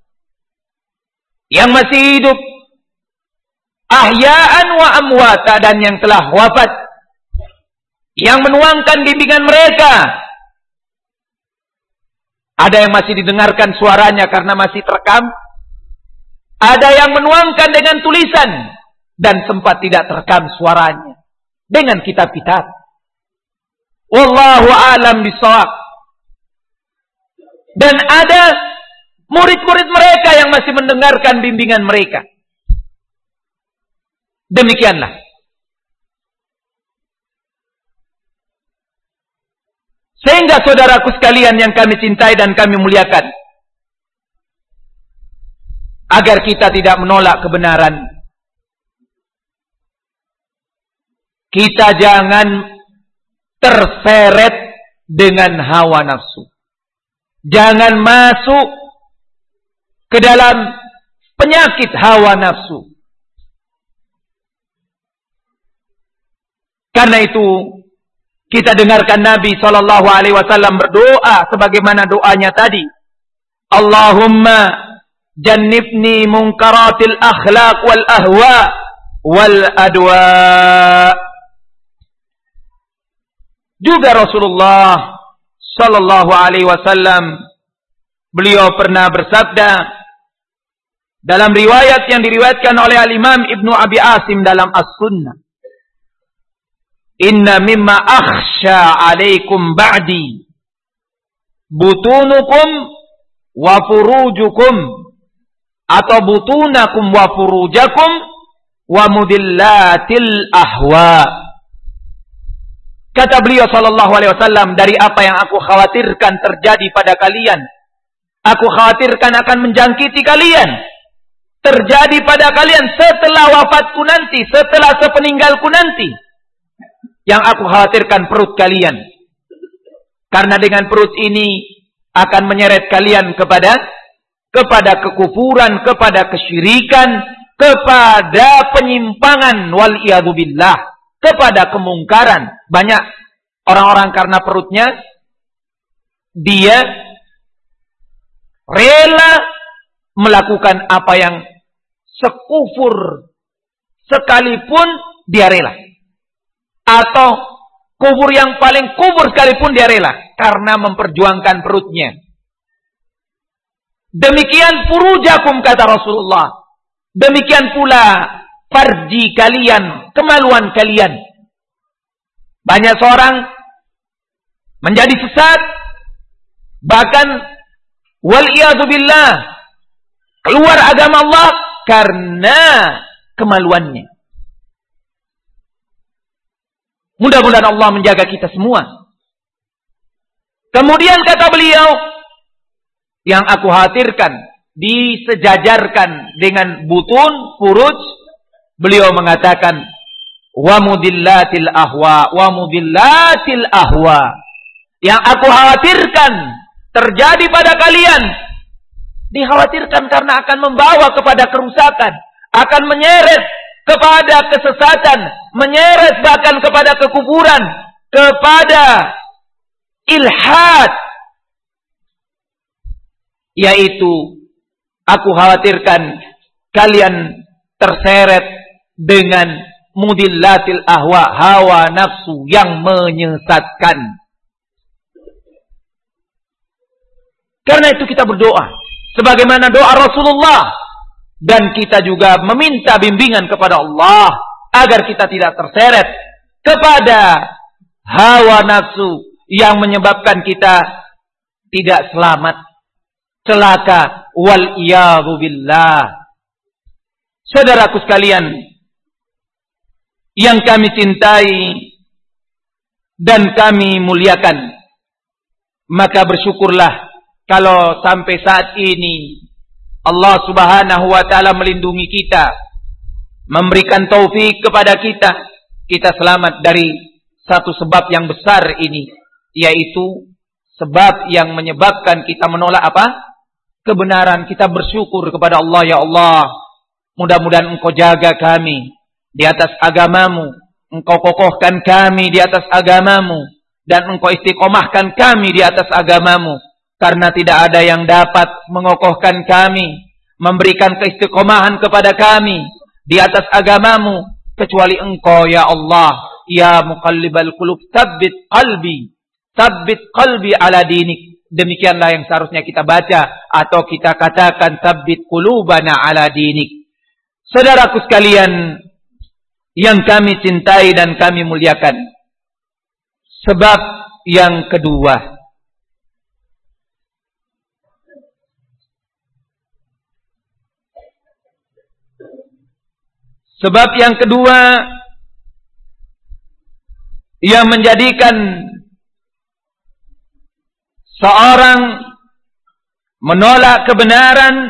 yang masih hidup, ahya'an wa amwata, dan yang telah wafat, yang menuangkan bimbingan mereka. Ada yang masih didengarkan suaranya karena masih terekam. Ada yang menuangkan dengan tulisan dan sempat tidak terekam suaranya dengan kitab-kitab. Wallahu a'lam bishawab. Dan ada murid-murid mereka yang masih mendengarkan bimbingan mereka. Demikianlah. Sehingga saudaraku sekalian yang kami cintai dan kami muliakan, agar kita tidak menolak kebenaran, kita jangan terseret dengan hawa nafsu. Jangan masuk ke dalam penyakit hawa nafsu. Karena itu kita dengarkan Nabi SAW berdoa sebagaimana doanya tadi. Allahumma jannibni munkaratil akhlaq wal ahwa wal adwa. Juga Rasulullah sallallahu alaihi wasallam, beliau pernah bersabda dalam riwayat yang diriwayatkan oleh al-Imam Ibnu Abi Asim dalam As-Sunnah, inna mimma akhsha alaikum ba'di butunukum wa furujukum, atau butunakum wa furujakum wa mudillatil ahwa. Kata beliau sallallahu alaihi wasallam, dari apa yang aku khawatirkan terjadi pada kalian, aku khawatirkan akan menjangkiti kalian, terjadi pada kalian setelah wafatku nanti, setelah sepeninggalku nanti. Yang aku khawatirkan perut kalian. Karena dengan perut ini akan menyeret kalian kepada kekufuran, kepada kesyirikan, kepada penyimpangan, wal iyadzu billah, kepada kemungkaran. Banyak orang-orang karena perutnya dia rela melakukan apa yang sekufur sekalipun dia rela, atau kufur yang paling kufur sekalipun dia rela karena memperjuangkan perutnya. Demikian furujakum, kata Rasulullah. Demikian pula farji kalian, kemaluan kalian. Banyak seorang menjadi sesat, bahkan wal iyadzu billah keluar agama Allah karena kemaluannya. Mudah-mudahan Allah menjaga kita semua. Kemudian kata beliau, yang aku khawatirkan disejajarkan dengan butun, furuj, beliau mengatakan wa mudillatil ahwa, wa mudillatil ahwa. Yang aku khawatirkan terjadi pada kalian, dikhawatirkan karena akan membawa kepada kerusakan, akan menyeret kepada kesesatan, menyeret bahkan kepada kekufuran, kepada ilhad, yaitu aku khawatirkan kalian terseret dengan mudillatil ahwa, hawa nafsu yang menyesatkan. Karena itu kita berdoa sebagaimana doa Rasulullah, dan kita juga meminta bimbingan kepada Allah agar kita tidak terseret kepada hawa nafsu yang menyebabkan kita tidak selamat, celaka, wal iyadzu billah. Saudaraku sekalian yang kami cintai dan kami muliakan, maka bersyukurlah kalau sampai saat ini Allah Subhanahu wa taala melindungi kita, memberikan taufik kepada kita, kita selamat dari satu sebab yang besar ini, yaitu sebab yang menyebabkan kita menolak apa? Kebenaran. Kita bersyukur kepada Allah, ya Allah, mudah-mudahan Engkau jaga kami di atas agamamu, Engkau kokohkan kami di atas agamamu, dan Engkau istiqomahkan kami di atas agamamu. Karena tidak ada yang dapat mengokohkan kami, memberikan keistiqomahan kepada kami di atas agamamu, kecuali Engkau, ya Allah. Ya muqallibal qulub, tsabbit qalbi ala dinik. Demikianlah yang seharusnya kita baca atau kita katakan, tsabbit qulubana ala dinik. Saudaraku sekalian yang kami cintai dan kami muliakan, sebab yang kedua, yang menjadikan seorang menolak kebenaran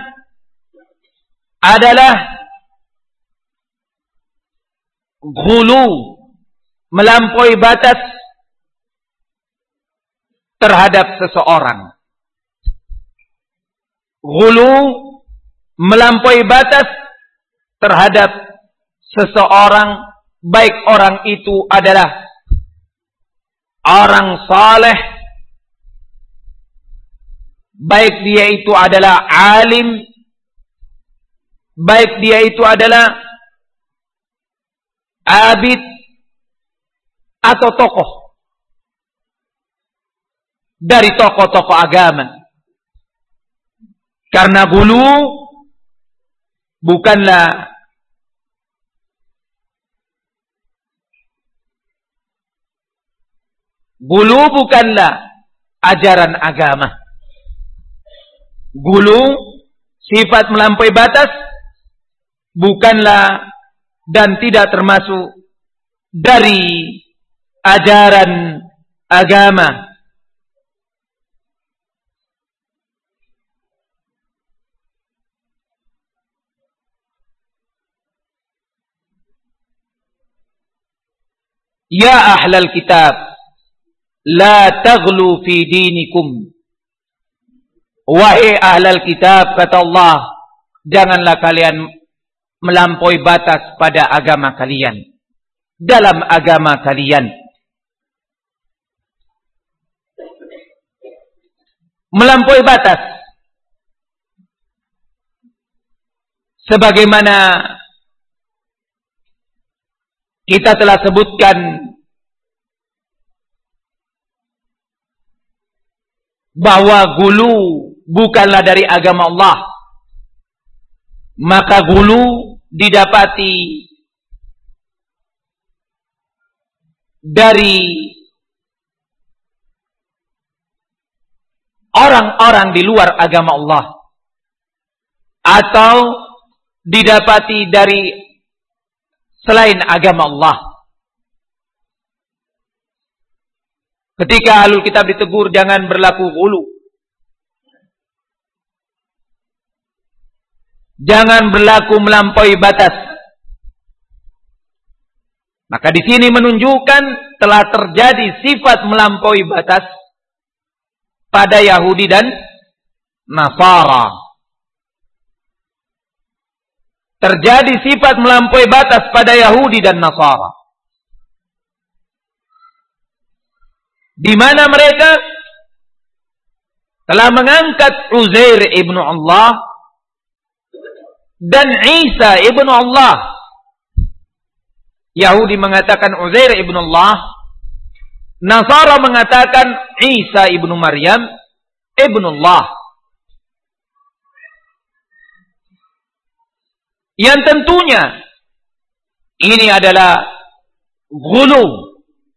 adalah ghulu, melampaui batas terhadap seseorang. Ghulu, melampaui batas terhadap seseorang, baik orang itu adalah orang saleh, baik dia itu adalah alim, baik dia itu adalah abid atau tokoh dari tokoh-tokoh agama. Karena ghulu bukanlah ajaran agama. Ghulu, sifat melampaui batas, bukanlah dan tidak termasuk dari ajaran agama. Ya ahlal kitab, la taghlu fi dinikum. Wahai ahlal kitab, kata Allah, janganlah kalian melampaui batas pada agama kalian, dalam agama kalian. Melampaui batas, sebagaimana kita telah sebutkan bahwa ghulu bukanlah dari agama Allah, maka ghulu didapati dari orang-orang di luar agama Allah, atau didapati dari selain agama Allah. Ketika ahlul kitab ditegur jangan berlaku ghulu, jangan berlaku melampaui batas, maka di sini menunjukkan telah terjadi sifat melampaui batas pada Yahudi dan Nasara. Terjadi sifat melampaui batas pada Yahudi dan Nasara, di mana mereka telah mengangkat Uzair ibnu Allah dan Isa ibnu Allah. Yahudi mengatakan Uzair ibnu Allah, Nasara mengatakan Isa ibnu Maryam ibnu Allah. Yang tentunya ini adalah ghulu,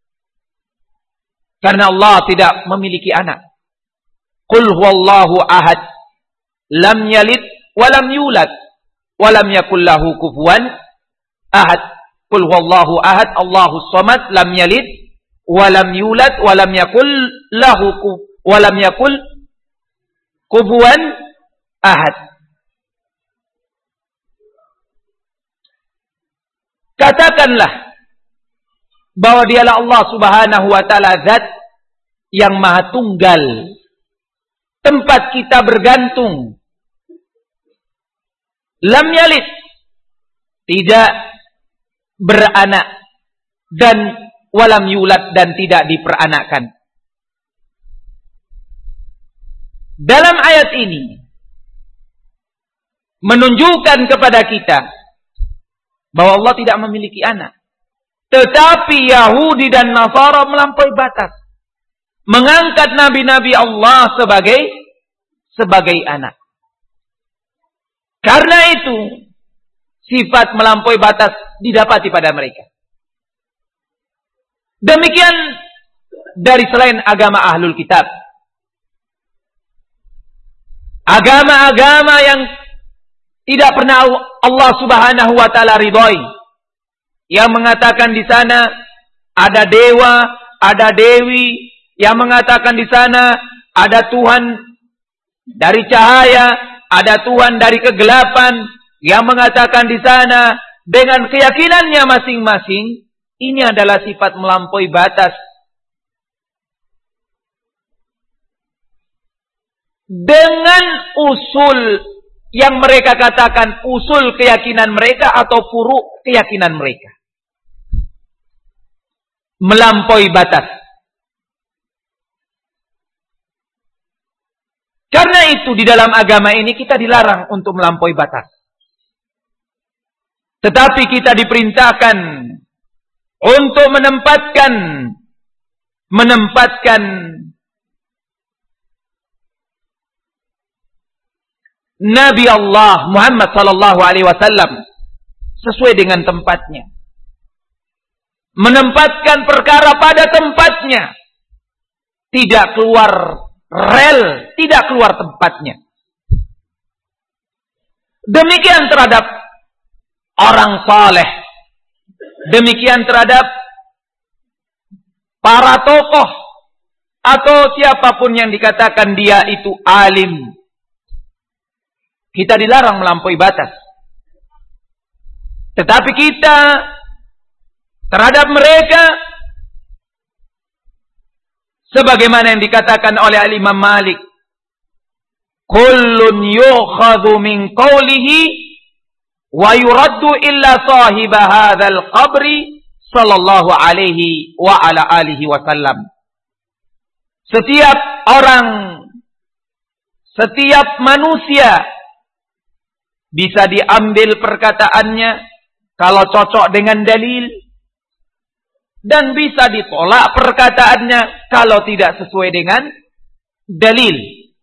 karena Allah tidak memiliki anak. Qul huwallahu ahad, lam yalid wa lam yulad wa lam yakul lahu kufuwan ahad. Qul huwallahu ahad, Allahus samad, lam yalid wa lam yulad wa lam yakul lahu kufuwan ahad. Katakanlah bahwa dialah Allah Subhanahu wa ta'ala, zat yang maha tunggal, tempat kita bergantung. Lam yalid, tidak beranak, dan walam yulad, dan tidak diperanakkan. Dalam ayat ini menunjukkan kepada kita bahwa Allah tidak memiliki anak. Tetapi Yahudi dan Nasara melampaui batas, mengangkat nabi-nabi Allah sebagai anak. Karena itu sifat melampaui batas didapati pada mereka. Demikian dari selain agama ahlul kitab. Agama-agama yang tidak pernah Allah Subhanahu wa ta'ala ridhoi, yang mengatakan di sana ada dewa, ada dewi, yang mengatakan di sana ada Tuhan dari cahaya, ada Tuhan dari kegelapan, yang mengatakan di sana dengan keyakinannya masing-masing. Ini adalah sifat melampaui batas. Dengan usul yang mereka katakan usul keyakinan mereka atau furu' keyakinan mereka. Melampaui batas. Karena itu di dalam agama ini kita dilarang untuk melampaui batas. Tetapi kita diperintahkan untuk menempatkan Nabi Allah Muhammad sallallahu alaihi wasallam sesuai dengan tempatnya. Menempatkan perkara pada tempatnya. Tidak keluar rel, tidak keluar tempatnya. Demikian terhadap orang saleh. Demikian terhadap para tokoh atau siapapun yang dikatakan dia itu alim. Kita dilarang melampaui batas. Tetapi kita terhadap mereka, sebagaimana yang dikatakan oleh Imam Malik, kullun yukhadhu min qawlihi wa yuraddu illa sahiba hadzal qabri sallallahu alaihi wa ala alihi wasallam. Setiap orang, setiap manusia bisa diambil perkataannya kalau cocok dengan dalil, dan bisa ditolak perkataannya kalau tidak sesuai dengan dalil.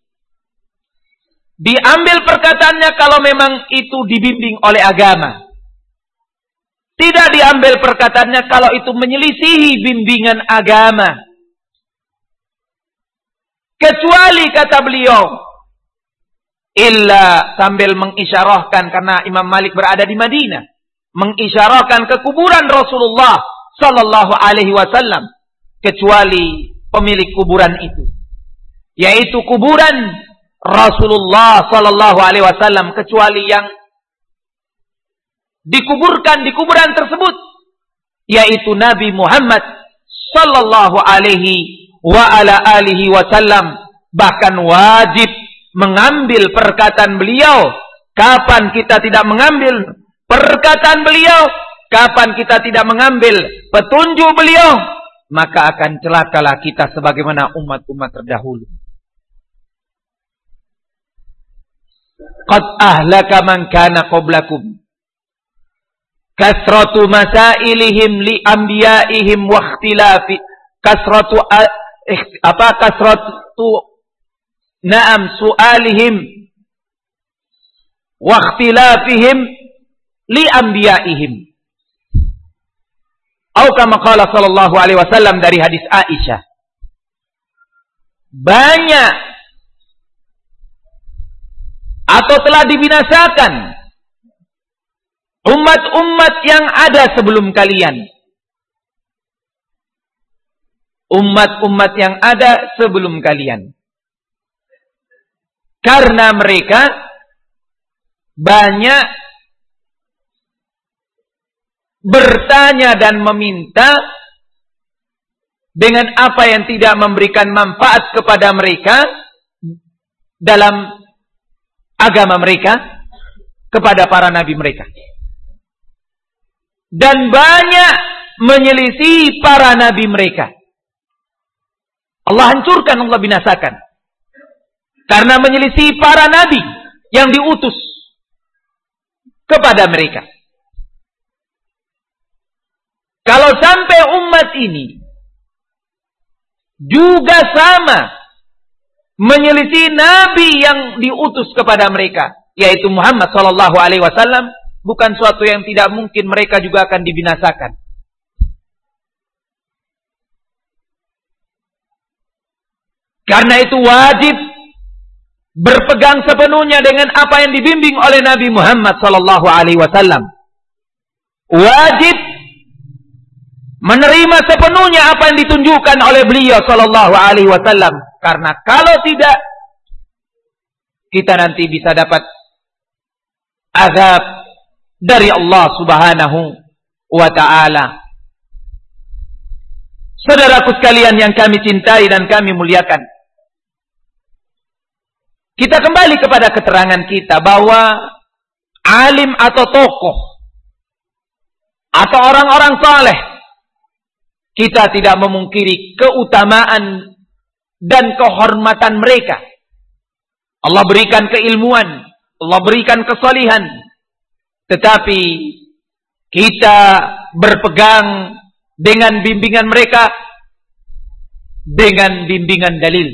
Diambil perkataannya kalau memang itu dibimbing oleh agama. Tidak diambil perkataannya kalau itu menyelisihi bimbingan agama. Kecuali kata beliau, illa, sambil mengisyarahkan, karena Imam Malik berada di Madinah, mengisyarahkan ke kuburan Rasulullah sallallahu alaihi wasallam, kecuali pemilik kuburan itu, yaitu kuburan Rasulullah sallallahu alaihi wasallam, kecuali yang dikuburkan di kuburan tersebut, yaitu Nabi Muhammad sallallahu alaihi wa ala alihi wasallam. Bahkan wajib mengambil perkataan beliau. Kapan kita tidak mengambil perkataan beliau, kapan kita tidak mengambil petunjuk beliau, maka akan celakalah kita sebagaimana umat-umat terdahulu. qad ahlaka man kana qablakum kasratu masailihim li anbiya'ihim wa ikhtilafi kasratu su'alihim wa ikhtilafihim li anbiya'ihim. Atau kama qala sallallahu alaihi wasallam dari hadis Aisyah. Banyak atau telah dibinasakan umat-umat yang ada sebelum kalian. Umat-umat yang ada sebelum kalian. Karena mereka banyak bertanya dan meminta dengan apa yang tidak memberikan manfaat kepada mereka dalam agama mereka kepada para nabi mereka. Dan banyak menyelisih para nabi mereka. Allah hancurkan, Allah binasakan. Karena menyelisih para nabi yang diutus kepada mereka. Kalau sampai umat ini juga sama menyelisih nabi yang diutus kepada mereka, yaitu Muhammad sallallahu alaihi wasallam, bukan suatu yang tidak mungkin mereka juga akan dibinasakan. Karena itu wajib berpegang sepenuhnya dengan apa yang dibimbing oleh Nabi Muhammad sallallahu alaihi wasallam. Wajib menerima sepenuhnya apa yang ditunjukkan oleh beliau sallallahu alaihi wasallam. Karena kalau tidak, kita nanti bisa dapat azab dari Allah Subhanahu wa ta'ala. Saudaraku sekalian yang kami cintai dan kami muliakan, kita kembali kepada keterangan kita bahwa alim atau tokoh atau orang-orang saleh, kita tidak memungkiri keutamaan dan kehormatan mereka. Allah berikan keilmuan, Allah berikan kesalihan, tetapi kita berpegang dengan bimbingan mereka, dengan bimbingan dalil.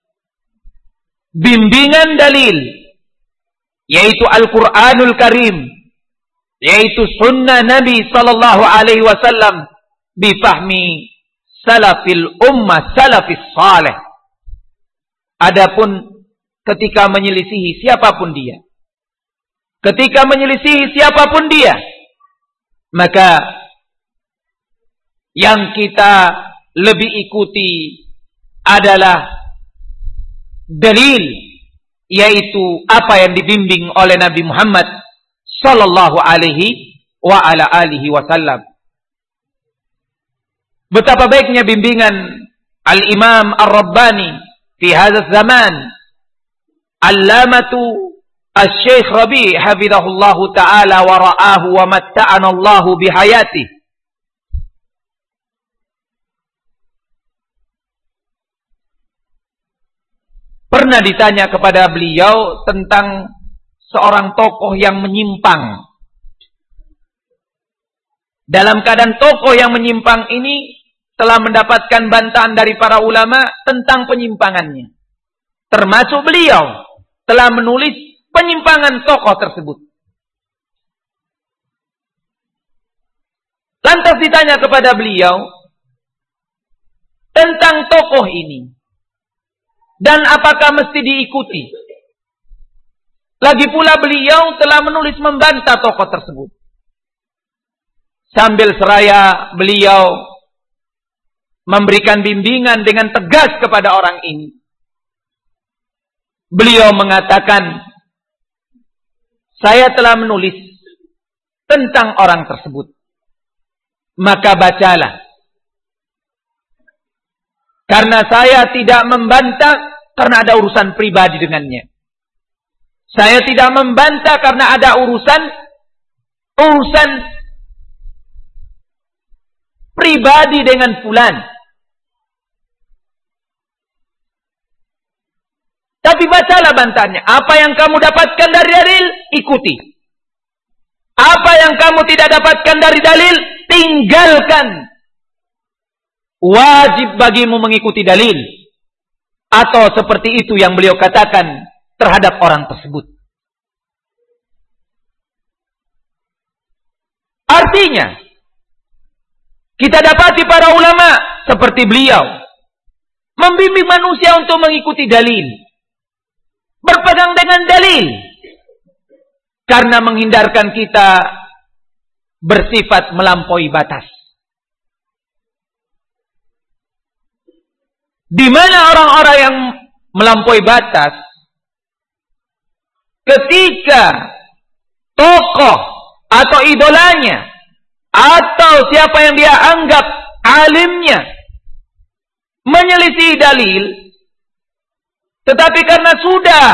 Bimbingan dalil, yaitu Al-Quranul Karim, yaitu sunnah Nabi sallallahu alaihi wasallam, bifahmi salafil ummah salafis salih. Adapun ketika menyelisihi siapapun dia, maka yang kita lebih ikuti adalah dalil, yaitu apa yang dibimbing oleh Nabi Muhammad sallallahu alaihi wa ala alihi wasallam. Betapa baiknya bimbingan Al-Imam Ar-Rabbani fi hadzal zaman, Allamatu Asy-Syaikh Rabi' hafizahullahu taala wa ra'ahu wa matta'ana Allahu bihayatihi. Pernah ditanya kepada beliau tentang seorang tokoh yang menyimpang. Dalam keadaan tokoh yang menyimpang ini telah mendapatkan bantahan dari para ulama tentang penyimpangannya. Termasuk beliau telah menulis penyimpangan tokoh tersebut. Lantas ditanya kepada beliau tentang tokoh ini, dan apakah mesti diikuti? Lagi pula beliau telah menulis membantah tokoh tersebut. Sambil seraya beliau memberikan bimbingan dengan tegas kepada orang ini. Beliau mengatakan, saya telah menulis tentang orang tersebut. Maka bacalah. Karena saya tidak membantah karena ada urusan pribadi dengannya. Saya tidak membantah karena ada urusan pribadi dengan fulan. Tapi bacalah Inilah bantahannya. Apa yang kamu dapatkan dari dalil, ikuti. Apa yang kamu tidak dapatkan dari dalil, tinggalkan. Wajib bagimu mengikuti dalil. Atau seperti itu yang beliau katakan terhadap orang tersebut. Artinya, kita dapati para ulama seperti beliau membimbing manusia untuk mengikuti dalil. Berpegang dengan dalil. Karena menghindarkan kita bersifat melampaui batas. Di mana orang-orang yang melampaui batas, ketika tokoh atau idolanya atau siapa yang dia anggap alimnya menyelisih dalil, tetapi karena sudah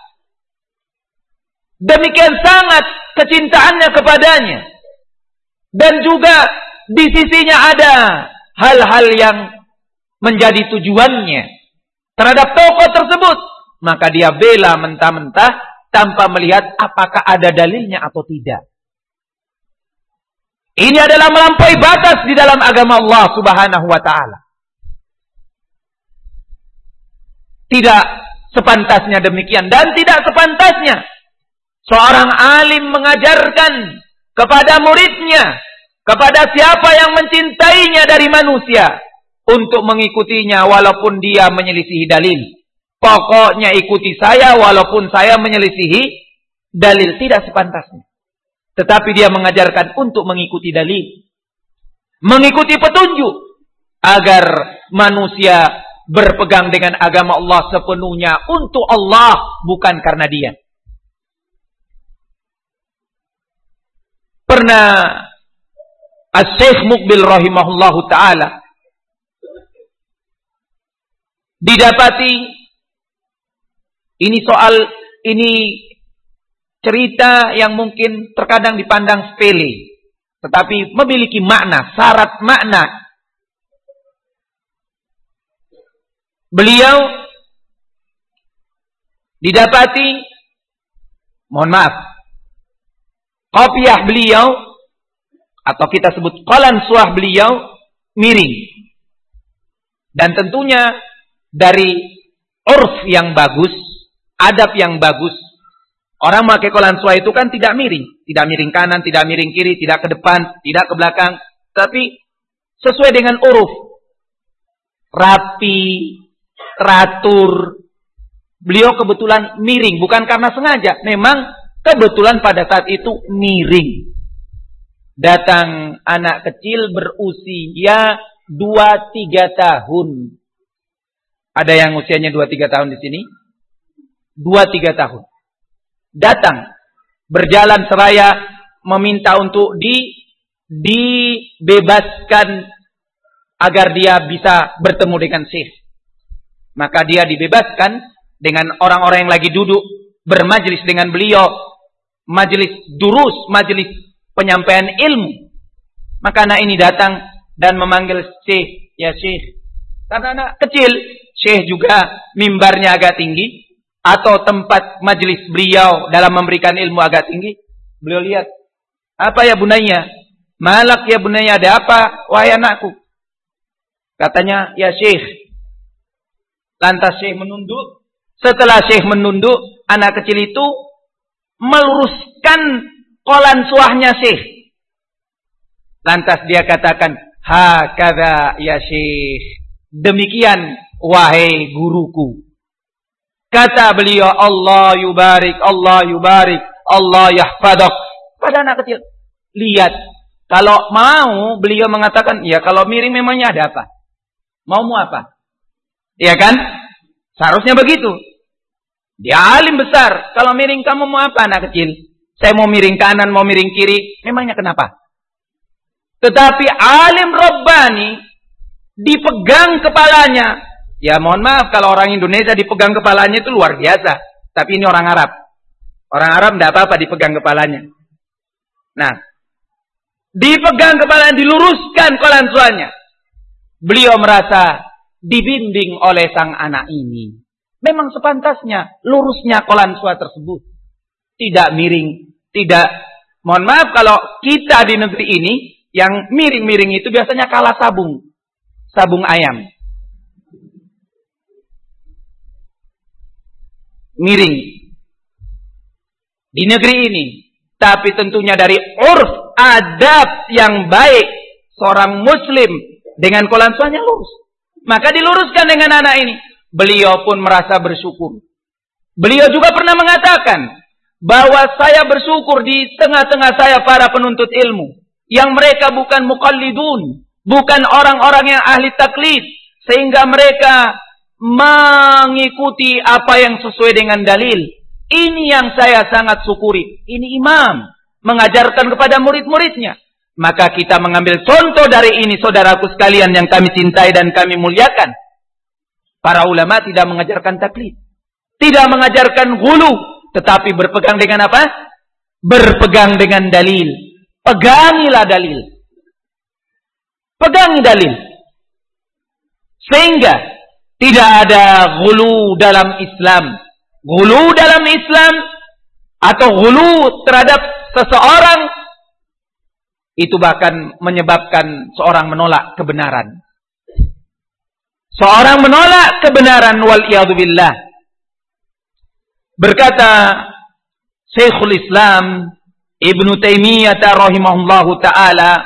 demikian sangat kecintaannya kepadanya, dan juga di sisinya ada hal-hal yang menjadi tujuannya terhadap tokoh tersebut, maka dia bela mentah-mentah tanpa melihat apakah ada dalilnya atau tidak. Ini adalah melampaui batas di dalam agama Allah Subhanahu wa ta'ala. Tidak sepantasnya demikian, dan tidak sepantasnya seorang alim mengajarkan kepada muridnya, kepada siapa yang mencintainya dari manusia, untuk mengikutinya walaupun dia menyelisihi dalil. Pokoknya ikuti saya walaupun saya menyelisihi dalil. Tidak sepantasnya. Tetapi dia mengajarkan untuk mengikuti dalil. Mengikuti petunjuk. Agar manusia berpegang dengan agama Allah sepenuhnya untuk Allah, bukan karena dia. Pernah Asy-Syaikh Muqbil rahimahullahu ta'ala didapati, ini cerita yang mungkin terkadang dipandang sepele, tetapi memiliki makna, syarat makna. Beliau didapati, mohon maaf, kopiah beliau, atau kita sebut qalansuah beliau, miring. Dan tentunya dari urf yang bagus, adab yang bagus, orang memakai qalansuah itu kan tidak miring. Tidak miring kanan, tidak miring kiri, tidak ke depan, tidak ke belakang. Tapi sesuai dengan uruf. Rapi, teratur. Beliau kebetulan miring, bukan karena sengaja. Memang kebetulan pada saat itu miring. Datang anak kecil berusia 2-3 tahun. Ada yang usianya 2-3 tahun di sini? 2-3 tahun. Datang, berjalan seraya meminta untuk dibebaskan agar dia bisa bertemu dengan Syekh. Maka dia dibebaskan dengan orang-orang yang lagi duduk bermajlis dengan beliau, majlis durus, majlis penyampaian ilmu. Maka anak ini datang dan memanggil Syekh, ya Syekh. Karena anak kecil, Syekh juga mimbarnya agak tinggi, atau tempat majlis beliau dalam memberikan ilmu agak tinggi. Beliau lihat, apa ya bunaya? Malak ya bunaya, ada apa? Wahai anakku. Katanya, ya Syekh. Lantas Syekh menunduk. Setelah Syekh menunduk, anak kecil itu meluruskan qalansuahnya Syekh. Lantas dia katakan, hakadha ya Syekh. Demikian, wahai guruku. Kata beliau, Allah yubarik, Allah yubarik, Allah yahfadak. Pada anak kecil. Lihat, kalau mau beliau mengatakan, ya kalau miring memangnya ada apa? Maumu apa? Ya kan? Seharusnya begitu. Dia alim besar. Kalau miring kamu mau apa anak kecil? Saya mau miring kanan, mau miring kiri. Memangnya kenapa? Tetapi alim Rabbani dipegang kepalanya. Ya mohon maaf kalau orang Indonesia dipegang kepalanya itu luar biasa. Tapi ini orang Arab. Orang Arab tidak apa-apa dipegang kepalanya. Nah, dipegang kepalanya, diluruskan qalansuahnya. Beliau merasa dibimbing oleh sang anak ini. Memang sepantasnya lurusnya Qalansuwa tersebut. Tidak miring, tidak. Mohon maaf kalau kita di negeri ini yang miring-miring itu biasanya kalah sabung. Sabung ayam. Miring. Di negeri ini. Tapi tentunya dari urf adab yang baik seorang muslim dengan Qalansuwanya lurus. Maka diluruskan dengan anak ini. Beliau pun merasa bersyukur. Beliau juga pernah mengatakan bahwa saya bersyukur di tengah-tengah saya para penuntut ilmu yang mereka bukan muqallidun, bukan orang-orang yang ahli taklid, sehingga mereka mengikuti apa yang sesuai dengan dalil. Ini yang saya sangat syukuri. Ini imam mengajarkan kepada murid-muridnya. Maka kita mengambil contoh dari ini, saudaraku sekalian yang kami cintai dan kami muliakan. Para ulama tidak mengajarkan taklid, tidak mengajarkan ghulu, tetapi berpegang dengan apa? Berpegang dengan dalil. Pegangilah dalil. Pegangi dalil. Sehingga tidak ada ghulu dalam Islam. Ghulu dalam Islam atau ghulu terhadap seseorang itu bahkan menyebabkan seorang menolak kebenaran. Seorang menolak kebenaran wal'iyadzubillah. Berkata Syekhul Islam Ibnu Taimiyah rahimahullahu ta'ala,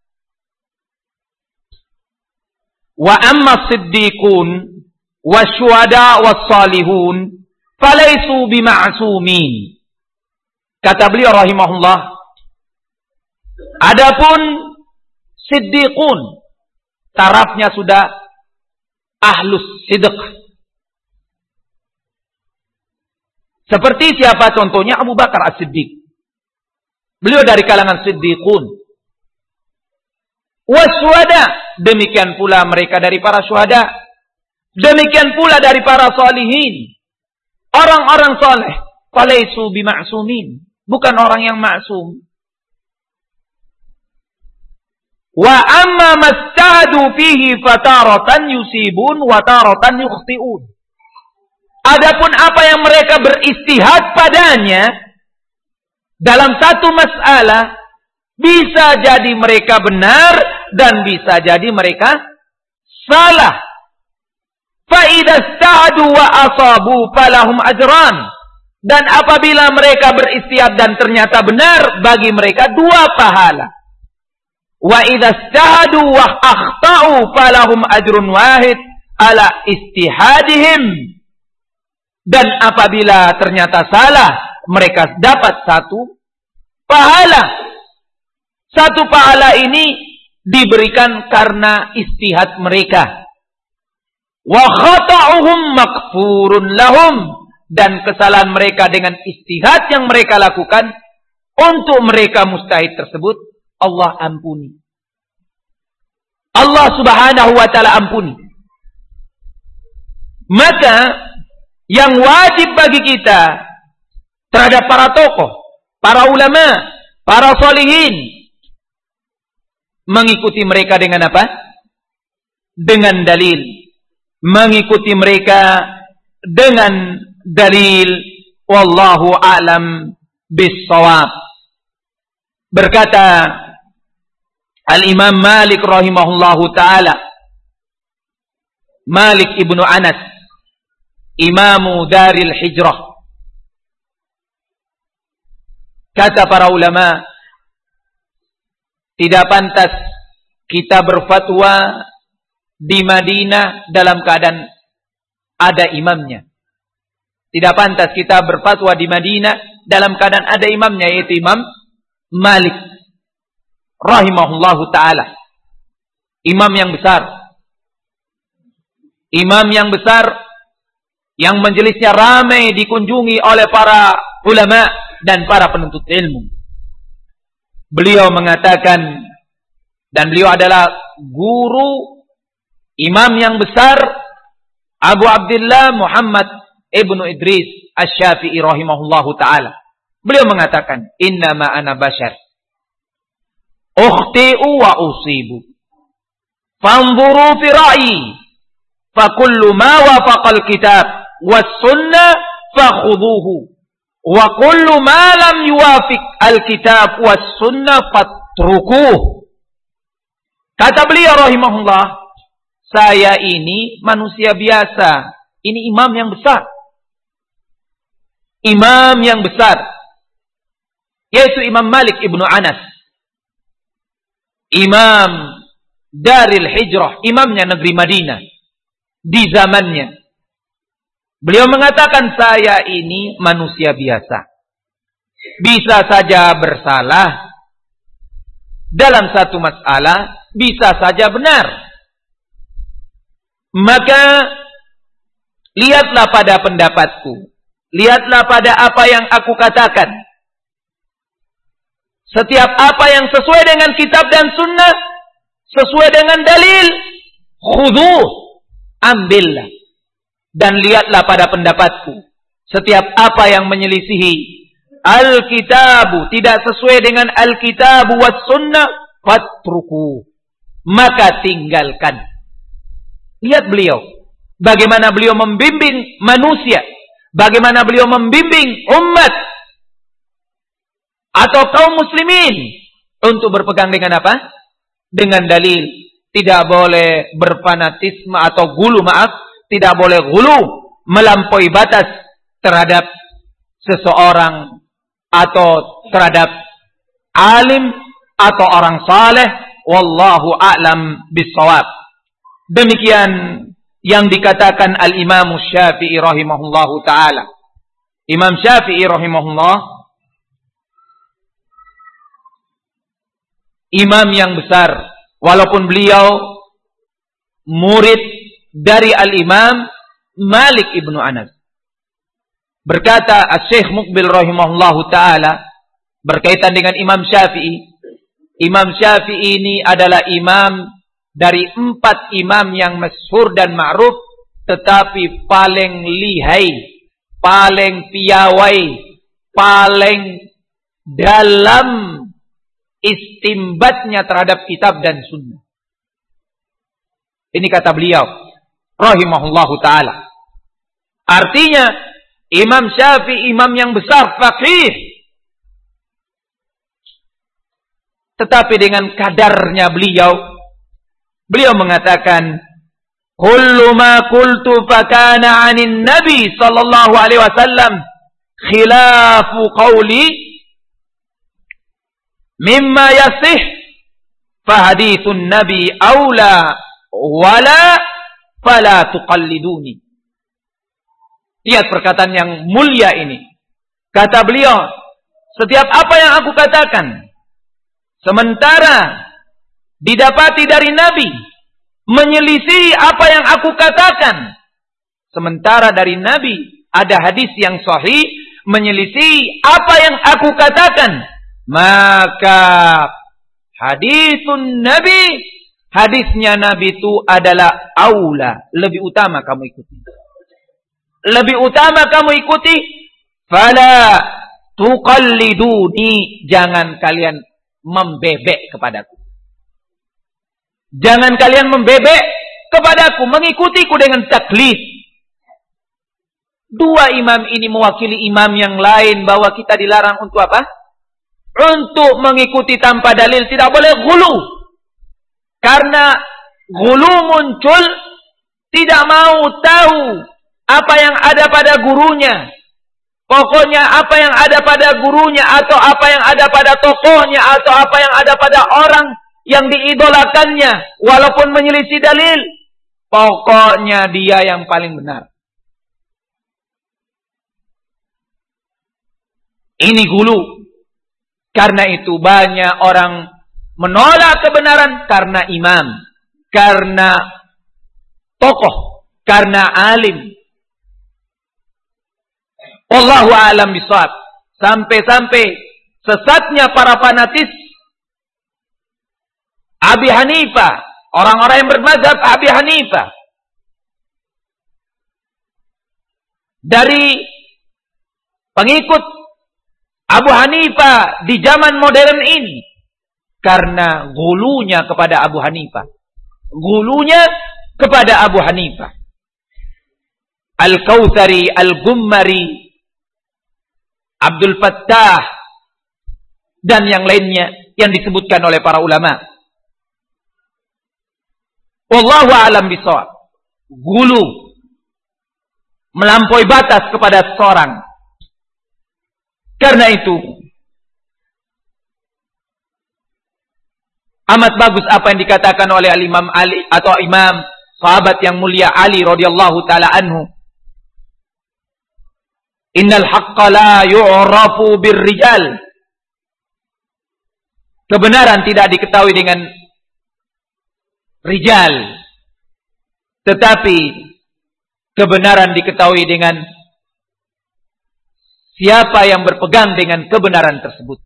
wa amma siddiqun wa syuhada wa salihun falaisu bima'sumin. Kata beliau rahimahullah, adapun siddiqun, tarafnya sudah ahlus sidq. Seperti siapa contohnya? Abu Bakar As-Siddiq. Beliau dari kalangan siddiqun. Wasyuhada, demikian pula mereka dari para syuhada. Demikian pula dari para salihin. Orang-orang saleh. Falaisu bima'sumin. Bukan orang yang maksum. Wa amma mastahadu fihi fataratan yusibun wa taratan yukhti'un. Adapun apa yang mereka beristihad padanya dalam satu masalah, bisa jadi mereka benar dan bisa jadi mereka salah. Fa idza stahadu wa asabu falahum ajran. Dan apabila mereka beristihad dan ternyata benar, bagi mereka 2 pahala. Wa idza stahadu wa akhtau falahum ajrun wahid ala istihadihim. Dan apabila ternyata salah, mereka dapat 1 pahala. 1 pahala ini diberikan karena istihad mereka. Wa khata'uhum maghfurun lahum. Dan kesalahan mereka dengan istihad yang mereka lakukan, untuk mereka mustahid tersebut Allah ampuni. Allah subhanahu wa ta'ala ampuni. Maka yang wajib bagi kita terhadap para tokoh, para ulama, para sholihin, mengikuti mereka dengan apa? Dengan dalil. Mengikuti mereka dengan dalil. Wallahu a'lam bis-shawab. Berkata Al-Imam Malik rahimahullahu ta'ala, Malik ibnu Anas, Imamu Daril Hijrah. Kata para ulama, tidak pantas kita berfatwa di Madinah dalam keadaan ada imamnya. Tidak pantas kita berfatwa di Madinah dalam keadaan ada imamnya, yaitu Imam Malik rahimahullahu ta'ala. Imam yang besar. Imam yang besar, yang majelisnya ramai dikunjungi oleh para ulama dan para penuntut ilmu. Beliau mengatakan, dan beliau adalah guru imam yang besar, Abu Abdullah Muhammad ibnu Idris Asy-Syafi'i rahimahullahu ta'ala. Beliau mengatakan, innama ana bashar, ukhti'u wa usibu, fanzuru fi ra'yi, fakullu ma wafaqal kitab was sunnah fakhudhuhu wa kullu ma lam yuwafiq al-kitab was sunnah fatrukuh. Kata beliau rahimahullah, saya ini manusia biasa. Ini imam yang besar. Imam yang besar, yaitu Imam Malik ibnu Anas, imam Daril Hijrah, imamnya negeri Madinah di zamannya. Beliau mengatakan, saya ini manusia biasa, bisa saja bersalah dalam satu masalah, bisa saja benar. Maka lihatlah pada pendapatku, lihatlah pada apa yang aku katakan. Setiap apa yang sesuai dengan kitab dan sunnah, sesuai dengan dalil, khudhuh, ambillah. Dan lihatlah pada pendapatku. Setiap apa yang menyelisihi al-kitabu, tidak sesuai dengan al-kitabu was sunnah, fatruku, maka tinggalkan. Lihat beliau, bagaimana beliau membimbing manusia, bagaimana beliau membimbing umat atau kaum muslimin untuk berpegang dengan apa? Dengan dalil. Tidak boleh berfanatisme atau gulu, tidak boleh gulu, melampaui batas terhadap seseorang atau terhadap alim atau orang saleh. Wallahu a'lam bissawab. Demikian yang dikatakan al-Imam Syafi'i rahimahullahu ta'ala. Imam Syafi'i rahimahullah, imam yang besar, walaupun beliau murid dari al-Imam Malik ibnu Anas. Berkata Syekh Muqbil rahimahullahu ta'ala berkaitan dengan Imam Syafi'i. Imam Syafi'i ini adalah imam dari 4 imam yang masyhur dan ma'ruf, tetapi paling lihai, paling piawai, paling dalam istimbatnya terhadap kitab dan sunnah. Ini kata beliau rahimahullahu ta'ala. Artinya Imam Syafi'i imam yang besar, faqih, tetapi dengan kadarnya beliau mengatakan, kullu ma qultu fakana 'anin nabi sallallahu alaihi wasallam khilafu qawli mimma yasih fahadithun nabi aula wala fala tuqalliduni. Lihat perkataan yang mulia ini. Kata beliau, setiap apa yang aku katakan, sementara didapati dari Nabi menyelisih apa yang aku katakan, sementara dari Nabi ada hadis yang sahih menyelisih apa yang aku katakan, maka hadisun Nabi, hadisnya Nabi itu adalah aula, lebih utama kamu ikuti. Lebih utama kamu ikuti. Fala tuqalliduni, jangan kalian membebek kepadaku. Jangan kalian membebek kepadaku, mengikutiku dengan taklid. 2 imam ini mewakili imam yang lain bahwa kita dilarang untuk apa? Untuk mengikuti tanpa dalil, tidak boleh ghulu. Karena ghulu muncul tidak mau tahu apa yang ada pada gurunya. Pokoknya apa yang ada pada gurunya, atau apa yang ada pada tokohnya, atau apa yang ada pada orang yang diidolakannya, walaupun menyelisih dalil, pokoknya dia yang paling benar. Ini gulu. Karena itu banyak orang menolak kebenaran karena imam, karena tokoh, karena alim. Wallahu a'lam bishawab. Sampai-sampai sesatnya para fanatis Abi Hanifah, orang-orang yang bermazhab Abi Hanifah, dari pengikut Abu Hanifah di zaman modern ini, karena gulunya kepada Abu Hanifah. Gulunya kepada Abu Hanifah. Al-Kautsari, Al-Gummari, Abdul Fattah, dan yang lainnya yang disebutkan oleh para ulama. Wallahu a'lam bishawab. Gulu, melampaui batas kepada seseorang. Karena itu amat bagus apa yang dikatakan oleh Al-Imam Ali atau Imam sahabat yang mulia Ali radhiyallahu taala anhu. Innal haqqa la yu'rafu birrijal. Kebenaran tidak diketahui dengan rijal, tetapi kebenaran diketahui dengan siapa yang berpegang dengan kebenaran tersebut.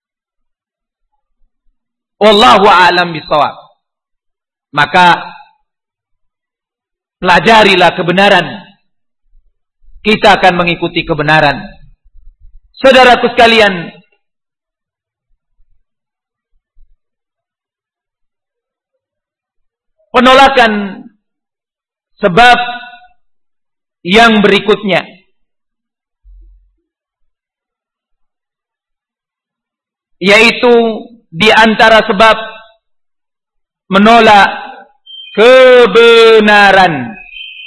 Wallahu a'lam bishawab. Maka pelajarilah kebenaran. Kita akan mengikuti kebenaran. Saudaraku sekalian, penolakan sebab yang berikutnya, yaitu di antara sebab menolak kebenaran.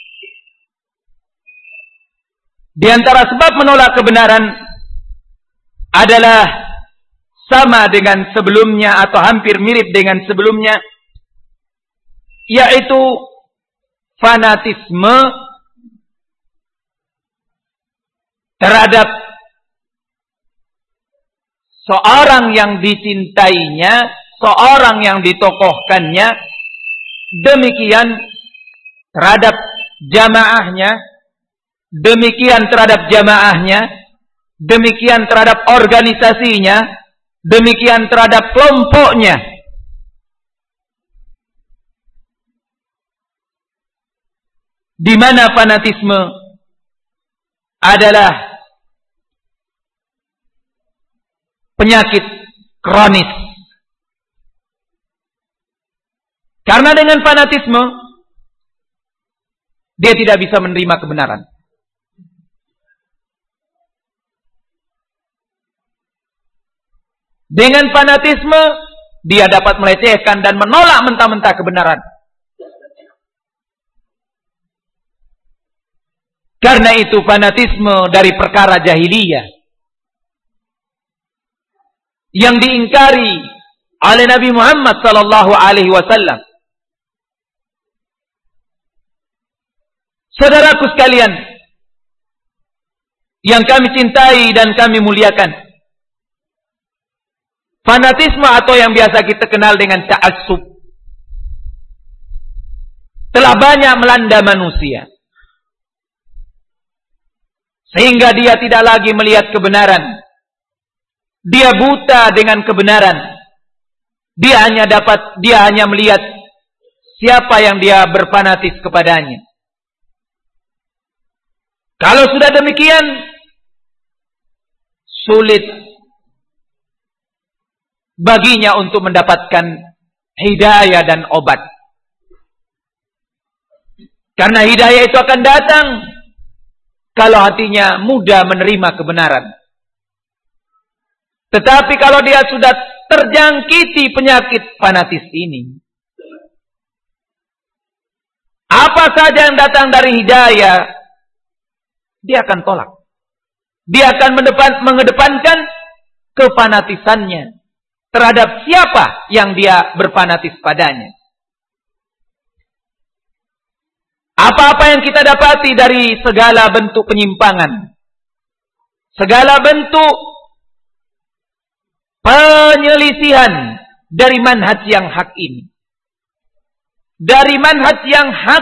Di antara sebab menolak kebenaran adalah sama dengan sebelumnya atau hampir mirip dengan sebelumnya, yaitu fanatisme terhadap seorang yang dicintainya, seorang yang ditokohkannya, demikian terhadap jamaahnya, demikian terhadap jamaahnya, demikian terhadap organisasinya, demikian terhadap kelompoknya. Di mana fanatisme adalah penyakit kronis. Karena dengan fanatisme dia tidak bisa menerima kebenaran. Dengan fanatisme dia dapat melecehkan dan menolak mentah-mentah kebenaran. Karena itu fanatisme dari perkara jahiliyah yang diingkari oleh Nabi Muhammad sallallahu alaihi wasallam. Saudaraku sekalian yang kami cintai dan kami muliakan, fanatisme atau yang biasa kita kenal dengan ta'assub telah banyak melanda manusia. Sehingga dia tidak lagi melihat kebenaran. Dia buta dengan kebenaran. Dia hanya melihat siapa yang dia berfanatis kepadanya. Kalau sudah demikian, sulit baginya untuk mendapatkan hidayah dan obat. Karena hidayah itu akan datang kalau hatinya mudah menerima kebenaran. Tetapi kalau dia sudah terjangkiti penyakit fanatis ini, apa saja yang datang dari hidayah, dia akan tolak. Dia akan mengedepankan kefanatisannya terhadap siapa yang dia berfanatis padanya. Apa-apa yang kita dapati dari segala bentuk penyimpangan, segala bentuk penyelisihan dari manhaj yang hak ini, dari manhaj yang hak,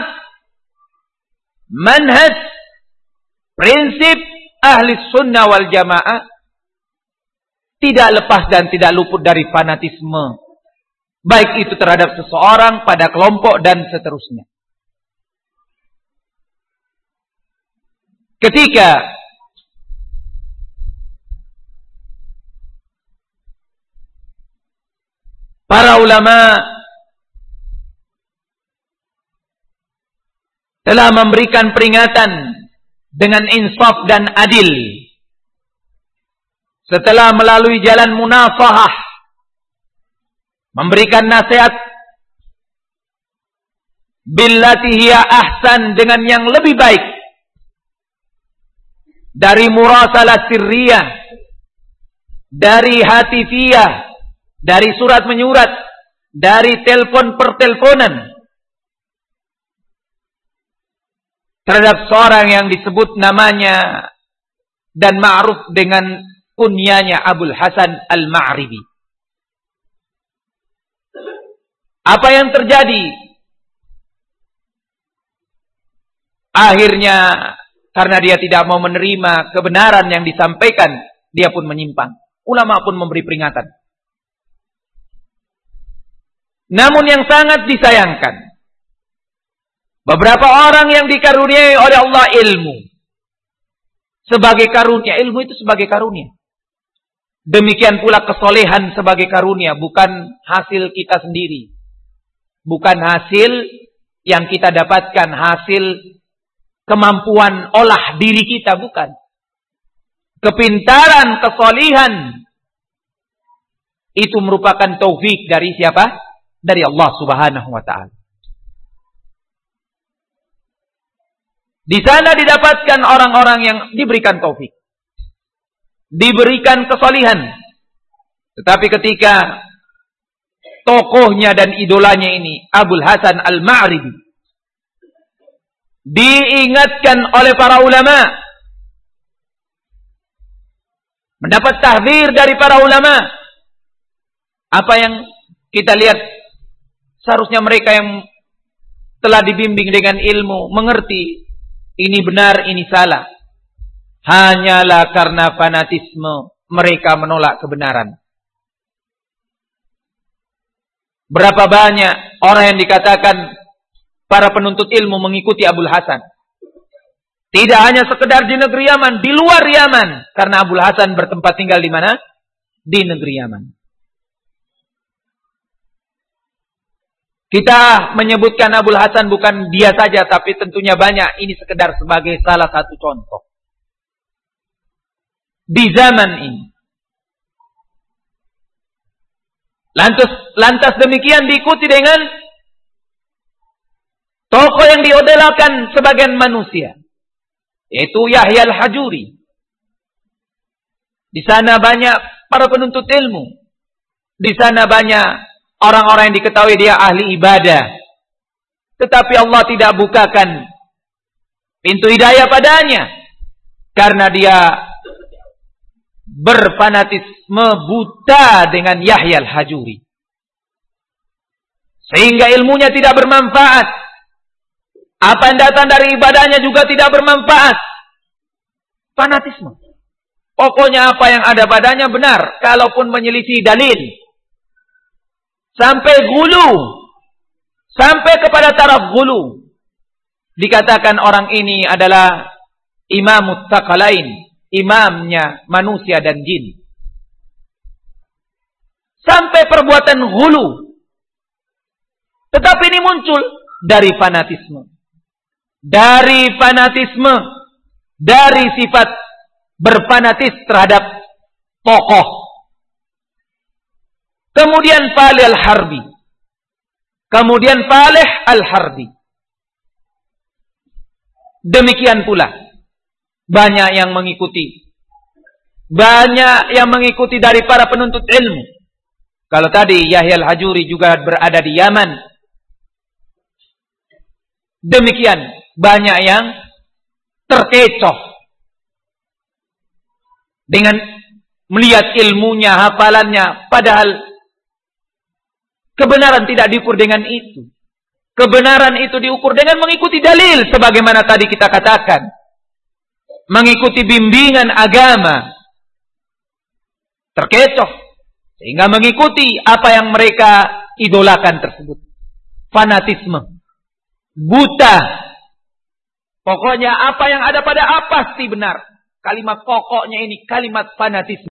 manhaj prinsip ahli sunnah wal jamaah, tidak lepas dan tidak luput dari fanatisme, baik itu terhadap seseorang, pada kelompok dan seterusnya. Ketika para ulama telah memberikan peringatan dengan insaf dan adil. Setelah melalui jalan munafahah, memberikan nasihat billati hiya ahsan, dengan yang lebih baik, dari murasalah sirriyah, dari hatifiyah, dari surat menyurat, dari telepon perteleponan, terhadap seorang yang disebut namanya dan ma'ruf dengan kunyanya Abul Hasan Al-Ma'ribi. Apa yang terjadi? Akhirnya karena dia tidak mau menerima kebenaran yang disampaikan, dia pun menyimpang. Ulama pun memberi peringatan. Namun yang sangat disayangkan, beberapa orang yang dikaruniai oleh Allah ilmu. Sebagai karunia. Ilmu itu sebagai karunia. Demikian pula kesolehan sebagai karunia. Bukan hasil kita sendiri. Bukan hasil yang kita dapatkan. Hasil kemampuan olah diri kita. Bukan. Kepintaran, kesolehan. Itu merupakan taufik dari siapa? Dari Allah Subhanahu wa ta'ala. Di sana didapatkan orang-orang yang diberikan taufik, diberikan kesalihan. Tetapi ketika tokohnya dan idolanya ini, Abul Hasan Al-Ma'ribi, diingatkan oleh para ulama, mendapat tahdzir dari para ulama, apa yang kita lihat, seharusnya mereka yang telah dibimbing dengan ilmu, mengerti ini benar, ini salah. Hanyalah karena fanatisme mereka menolak kebenaran. Berapa banyak orang yang dikatakan para penuntut ilmu mengikuti Abul Hasan. Tidak hanya sekedar di negeri Yaman, di luar Yaman. Karena Abul Hasan bertempat tinggal di mana? Di negeri Yaman. Kita menyebutkan Abul Hasan bukan dia saja, tapi tentunya banyak. Ini sekedar sebagai salah satu contoh. Di zaman ini. Lantas demikian diikuti dengan tokoh yang diodolakan sebagian manusia. Yaitu Yahya Al-Hajuri. Di sana banyak para penuntut ilmu. Di sana banyak orang-orang yang diketahui dia ahli ibadah. Tetapi Allah tidak bukakan pintu hidayah padanya. Karena dia berfanatisme buta dengan Yahya Al-Hajuri. Sehingga ilmunya tidak bermanfaat. Apa yang datang dari ibadahnya juga tidak bermanfaat. Fanatisme. Pokoknya apa yang ada padanya benar. Kalaupun menyelisih dalil. Sampai gulu. Sampai kepada taraf gulu. Dikatakan orang ini adalah imamut tsaqalain. Imamnya manusia dan jin. Sampai perbuatan gulu. Tetapi ini muncul dari fanatisme. Dari fanatisme. Dari sifat berfanatis terhadap tokoh. Kemudian Falih Al-Harbi. Kemudian Falih Al-Harbi. Demikian pula. Banyak yang mengikuti. Banyak yang mengikuti dari para penuntut ilmu. Kalau tadi Yahya Al-Hajuri juga berada di Yaman. Demikian. Banyak yang terkecoh. Dengan melihat ilmunya, hafalannya. Padahal kebenaran tidak diukur dengan itu. Kebenaran itu diukur dengan mengikuti dalil. Sebagaimana tadi kita katakan. Mengikuti bimbingan agama. Terkecoh. Sehingga mengikuti apa yang mereka idolakan tersebut. Fanatisme. Buta. Pokoknya apa yang ada pada apa pasti benar. Kalimat pokoknya ini kalimat fanatisme.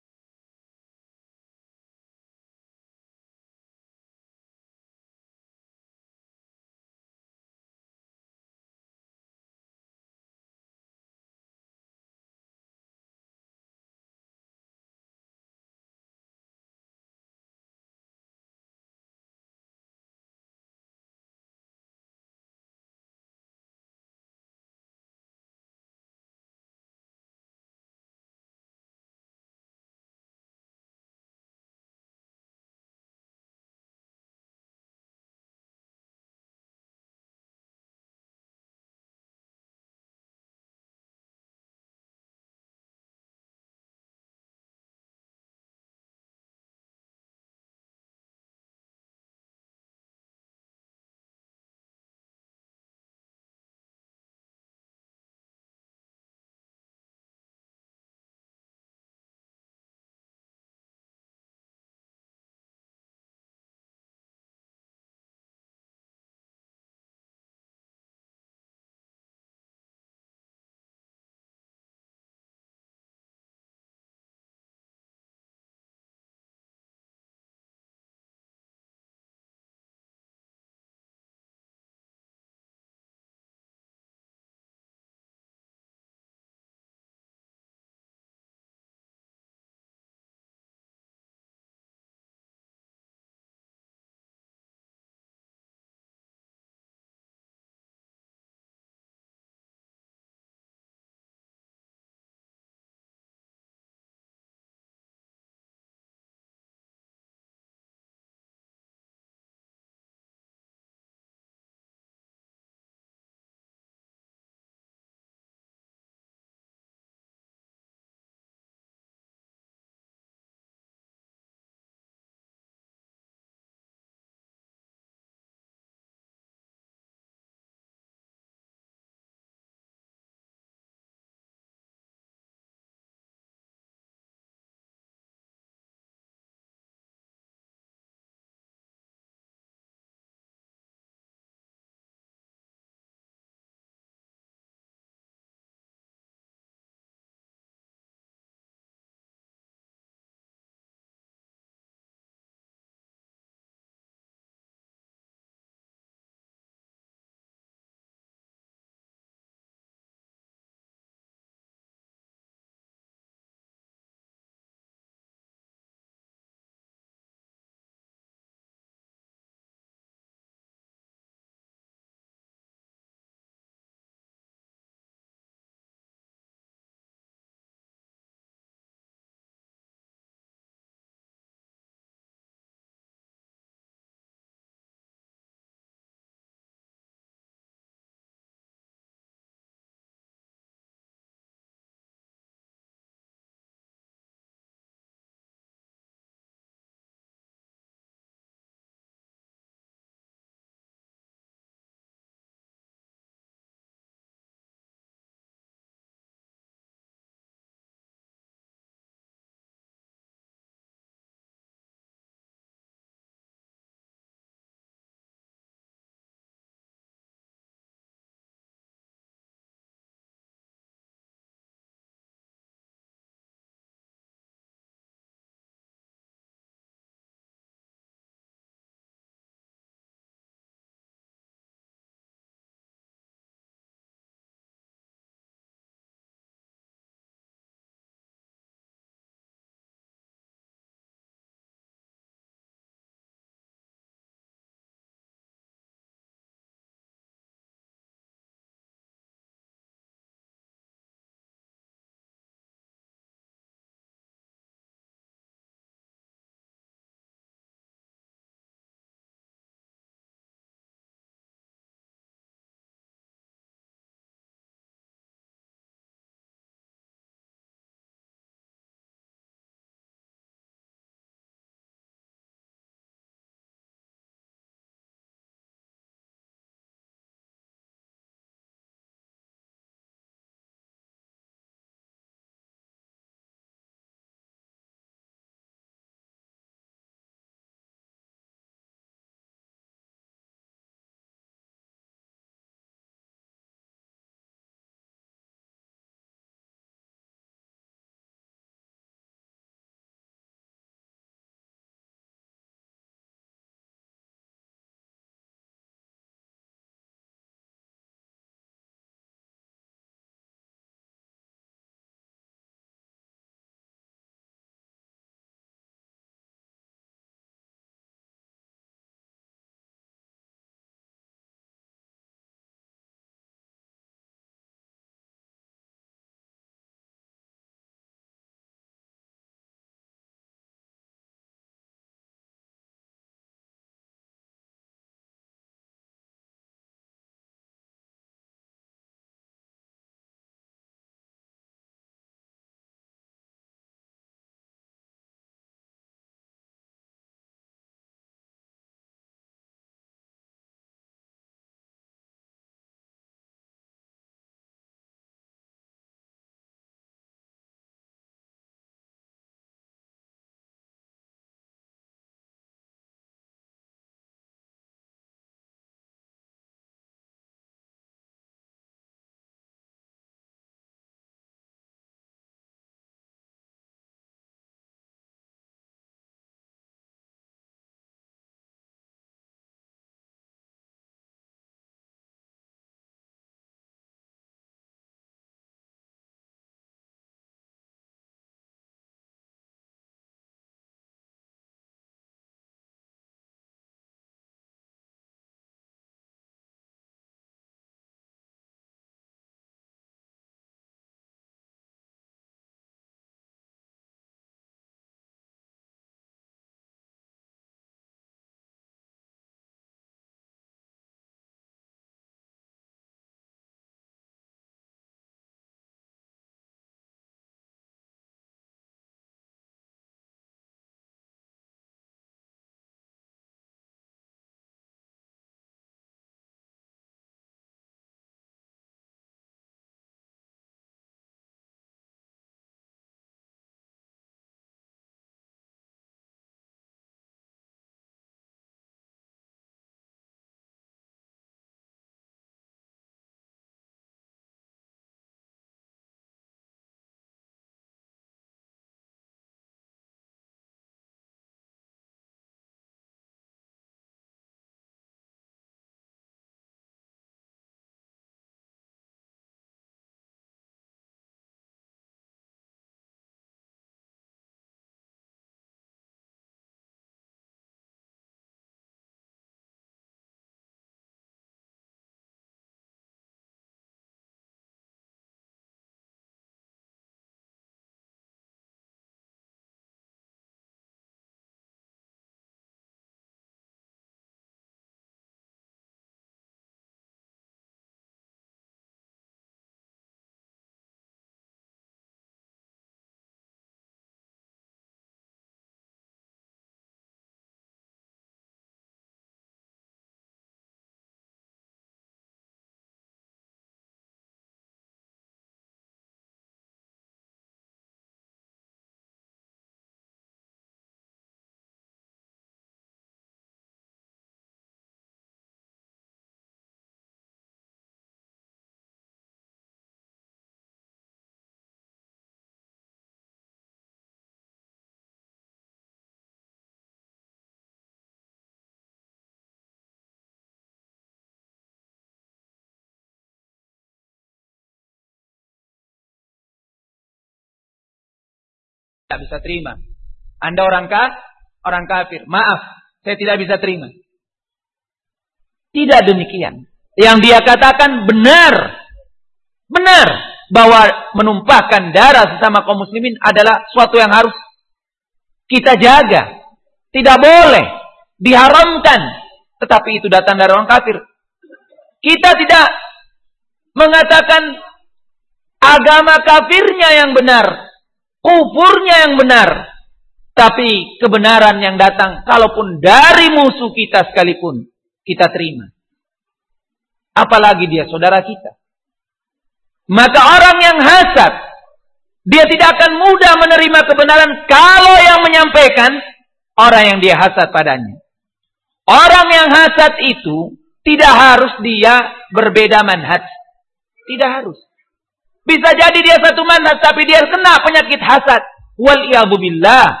tidak bisa terima. Anda orang kafir. Maaf, saya tidak bisa terima. Tidak demikian. Yang dia katakan benar. Benar. Bahwa menumpahkan darah sesama kaum muslimin adalah suatu yang harus kita jaga. Tidak boleh. Diharamkan. Tetapi itu datang dari orang kafir. Kita tidak mengatakan agama kafirnya yang benar. Kufurnya yang benar. Tapi kebenaran yang datang, kalaupun dari musuh kita sekalipun, kita terima. Apalagi dia saudara kita. Maka orang yang hasad, dia tidak akan mudah menerima kebenaran kalau yang menyampaikan orang yang dia hasad padanya. Orang yang hasad itu tidak harus dia berbeda manhaj. Tidak harus. Bisa jadi dia satu manhaj tapi dia kena penyakit hasad. Wal-iyadhu billah.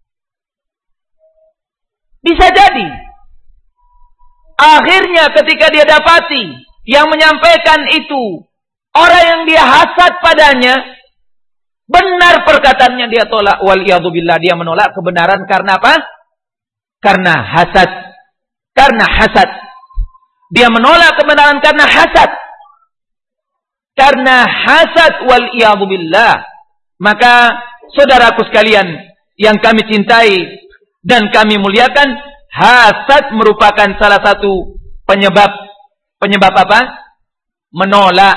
Bisa jadi. Akhirnya ketika dia dapati yang menyampaikan itu orang yang dia hasad padanya, benar perkataannya dia tolak. Wal-iyadzubillah, dia menolak kebenaran karena apa? Karena hasad. Karena hasad. Dia menolak kebenaran karena hasad. Karena hasad, wal-iyadzubillah. Maka saudaraku sekalian yang kami cintai dan kami muliakan, hasad merupakan salah satu penyebab apa? Menolak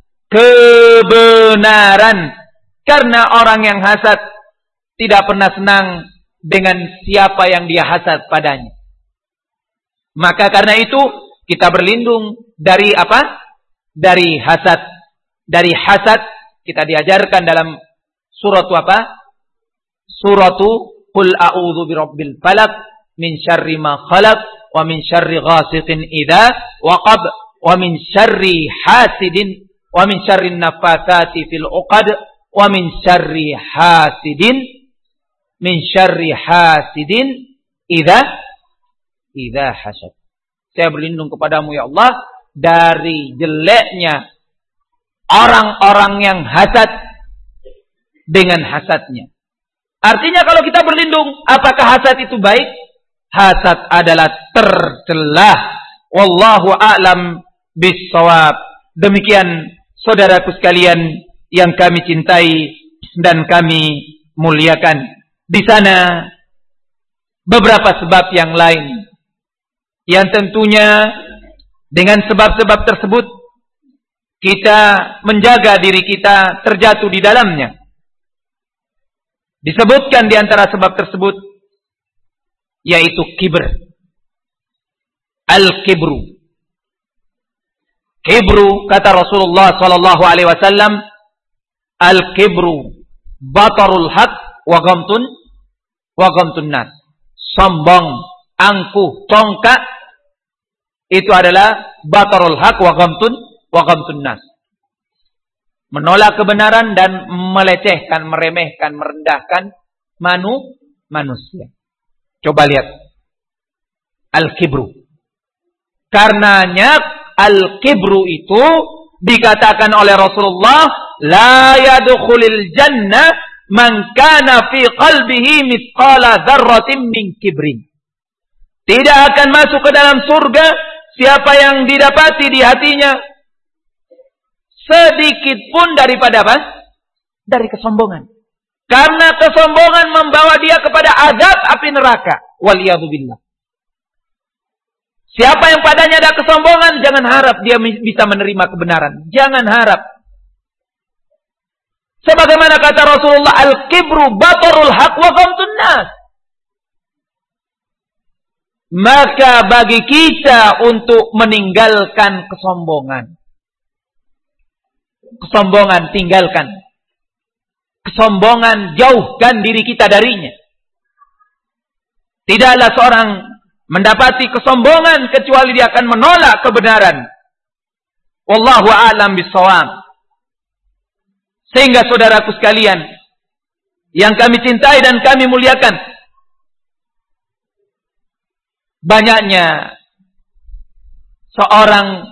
kebenaran. Karena orang yang hasad tidak pernah senang dengan siapa yang dia hasad padanya. Maka karena itu kita berlindung dari apa? Dari hasad. Dari hasad kita diajarkan dalam surat apa? Suratu Qul a'udzu birabbil falaq min syarri ma khalaq wa min syarri ghasiqin idza waqab wa min syarri hasidin wa min syarri nafatsati fil 'uqad wa min syarri hasidin idza hasad. Saya berlindung kepadamu ya Allah dari jeleknya orang-orang yang hasad dengan hasadnya. Artinya kalau kita berlindung, apakah hasad itu baik? Hasad adalah tercelah. Wallahu a'lam bissawab. Demikian saudaraku sekalian yang kami cintai dan kami muliakan. Di sana beberapa sebab yang lain yang tentunya dengan sebab-sebab tersebut kita menjaga diri kita terjatuh di dalamnya. Disebutkan di antara sebab tersebut yaitu kibr. Al-kibru. Kibru kata Rasulullah sallallahu alaihi wasallam, al-kibru batarul haq wa ghamtun nas. Sombong, angkuh, congkak itu adalah batarul haq wa ghamtun nas. Menolak kebenaran dan melecehkan, meremehkan, merendahkan manusia. Coba lihat. Al-kibru. Karenanya al-kibru itu dikatakan oleh Rasulullah, la yadkhulul jannah man kana fi qalbihi mithqala dzarratin min kibrin. Tidak akan masuk ke dalam surga siapa yang didapati di hatinya sedikit pun daripada apa? Dari kesombongan. Karena kesombongan membawa dia kepada azab api neraka. Waliyadzubillah. Siapa yang padanya ada kesombongan, jangan harap dia bisa menerima kebenaran. Jangan harap. Sebagaimana kata Rasulullah, al-kibru batarul haq wa ghamtun nas. Maka bagi kita untuk meninggalkan kesombongan. Kesombongan tinggalkan. Kesombongan jauhkan diri kita darinya. Tidaklah seorang mendapati kesombongan kecuali dia akan menolak kebenaran. Wallahu a'lam bissawab. Sehingga saudaraku sekalian yang kami cintai dan kami muliakan, banyaknya seorang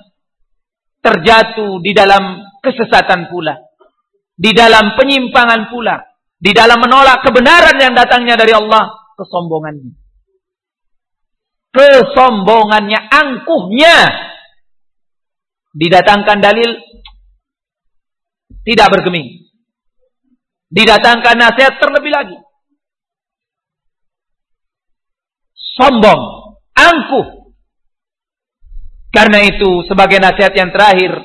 terjatuh di dalam kesesatan pula, di dalam penyimpangan pula, di dalam menolak kebenaran yang datangnya dari Allah, kesombongannya. Kesombongannya, angkuhnya. Didatangkan dalil, tidak bergeming. Didatangkan nasihat, terlebih lagi. Sombong, angkuh. Karena itu sebagai nasihat yang terakhir,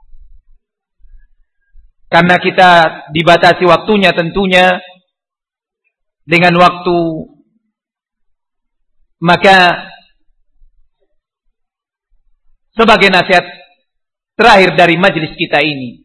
karena kita dibatasi waktunya tentunya dengan waktu, maka sebagai nasihat terakhir dari majelis kita ini,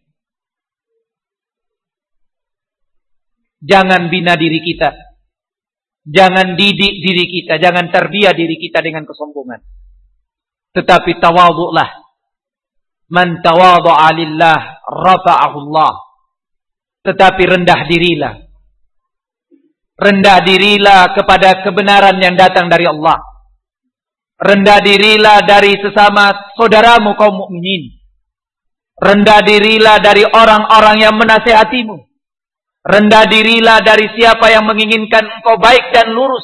jangan bina diri kita, jangan didik diri kita, jangan terbiah diri kita dengan kesombongan. Tetapi tawadhu'lah. Man tawadhu'a lillah rafa'ahu Allah. Tetapi rendah dirilah. Rendah dirilah kepada kebenaran yang datang dari Allah. Rendah dirilah dari sesama saudaramu kaum mukminin. Rendah dirilah dari orang-orang yang menasihatimu. Rendah dirilah dari siapa yang menginginkan engkau baik dan lurus.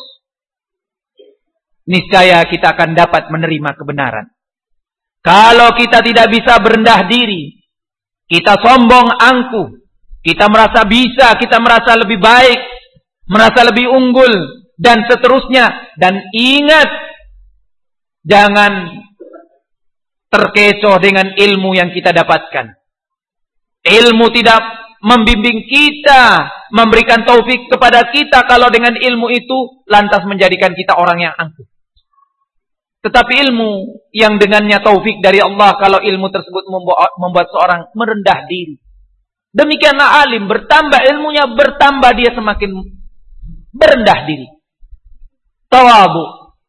Niscaya kita akan dapat menerima kebenaran. Kalau kita tidak bisa berendah diri, kita sombong angkuh, kita merasa bisa, kita merasa lebih baik, merasa lebih unggul, dan seterusnya. Dan ingat, jangan terkecoh dengan ilmu yang kita dapatkan. Ilmu tidak membimbing kita, memberikan taufik kepada kita kalau dengan ilmu itu lantas menjadikan kita orang yang angkuh. Tetapi ilmu yang dengannya taufik dari Allah, kalau ilmu tersebut membuat seorang merendah diri. Demikianlah alim, bertambah ilmunya, bertambah dia semakin berendah diri. Tawadhu.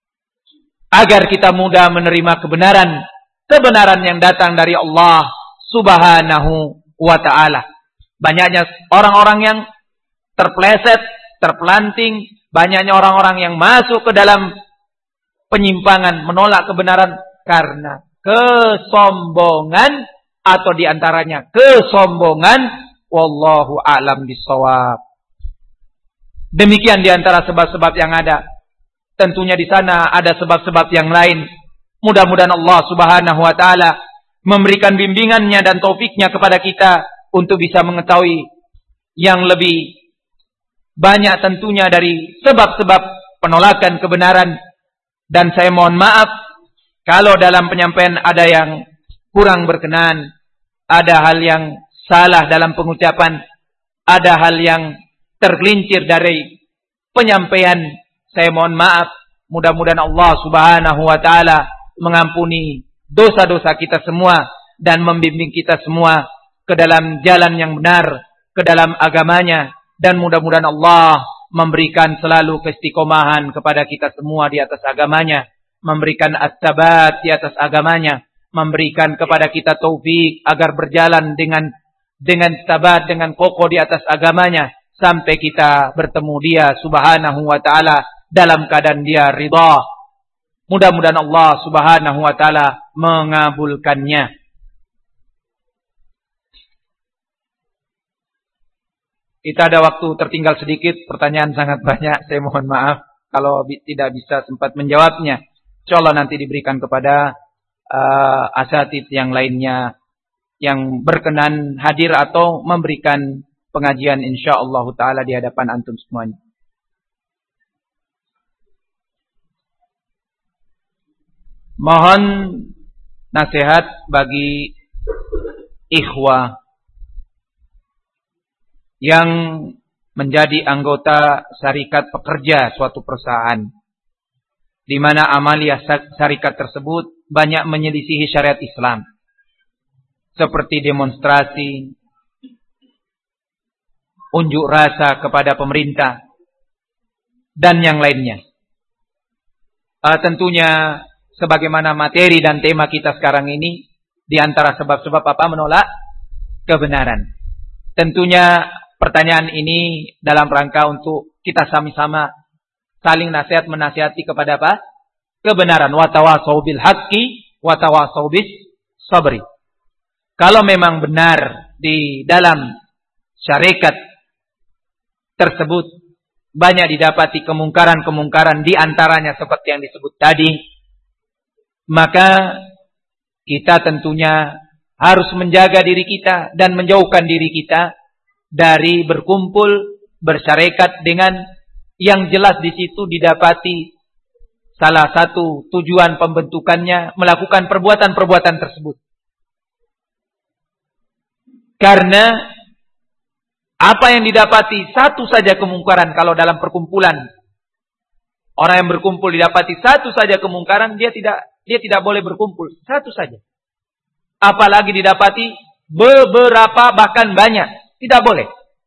Agar kita mudah menerima kebenaran. Kebenaran yang datang dari Allah Subhanahu wa ta'ala. Banyaknya orang-orang yang terpleset, terpelanting. Banyaknya orang-orang yang masuk ke dalam penyimpangan, menolak kebenaran karena kesombongan, atau diantaranya kesombongan. Wallahu a'lam bishawab. Demikian diantara sebab-sebab yang ada. Tentunya di sana ada sebab-sebab yang lain. Mudah-mudahan Allah Subhanahu wa ta'ala memberikan bimbingannya dan taufiknya kepada kita untuk bisa mengetahui yang lebih banyak tentunya dari sebab-sebab penolakan kebenaran. Dan saya mohon maaf kalau dalam penyampaian ada yang kurang berkenan, ada hal yang salah dalam pengucapan, ada hal yang tergelincir dari penyampaian. Saya mohon maaf. Mudah-mudahan Allah Subhanahu wa ta'ala mengampuni dosa-dosa kita semua dan membimbing kita semua ke dalam jalan yang benar, ke dalam agamanya. Dan mudah-mudahan Allah memberikan selalu keistiqomahan kepada kita semua di atas agamanya, memberikan as-sabat di atas agamanya, memberikan kepada kita taufik agar berjalan dengan sabat, dengan kokoh di atas agamanya, sampai kita bertemu dia Subhanahu wa ta'ala dalam keadaan dia ridha. Mudah-mudahan Allah Subhanahu wa ta'ala mengabulkannya. Kita ada waktu tertinggal sedikit, pertanyaan sangat banyak. Saya mohon maaf kalau tidak bisa sempat menjawabnya. Insyaallah nanti diberikan kepada asatidz yang lainnya yang berkenan hadir atau memberikan pengajian insyaallah taala di hadapan antum semuanya. Mohon nasihat bagi ikhwah yang menjadi anggota syarikat pekerja suatu perusahaan, di mana amaliyah syarikat tersebut banyak menyelisihi syariat Islam, seperti demonstrasi, unjuk rasa kepada pemerintah, dan yang lainnya. Tentunya sebagaimana materi dan tema kita sekarang ini, di antara sebab-sebab apa menolak kebenaran. Tentunya pertanyaan ini dalam rangka untuk kita sama-sama saling nasihat menasihati kepada apa? Kebenaran. Wa tawasau bil haqqi wa tawasau bis sabri. Kalau memang benar di dalam syarikat tersebut banyak didapati kemungkaran-kemungkaran, di antaranya seperti yang disebut tadi, maka kita tentunya harus menjaga diri kita dan menjauhkan diri kita dari berkumpul, bersyarikat dengan yang jelas di situ didapati salah satu tujuan pembentukannya melakukan perbuatan-perbuatan tersebut. Karena apa yang didapati satu saja kemungkaran, kalau dalam perkumpulan orang yang berkumpul didapati satu saja kemungkaran, dia tidak boleh berkumpul, satu saja. Apalagi didapati beberapa bahkan banyak, tidak boleh.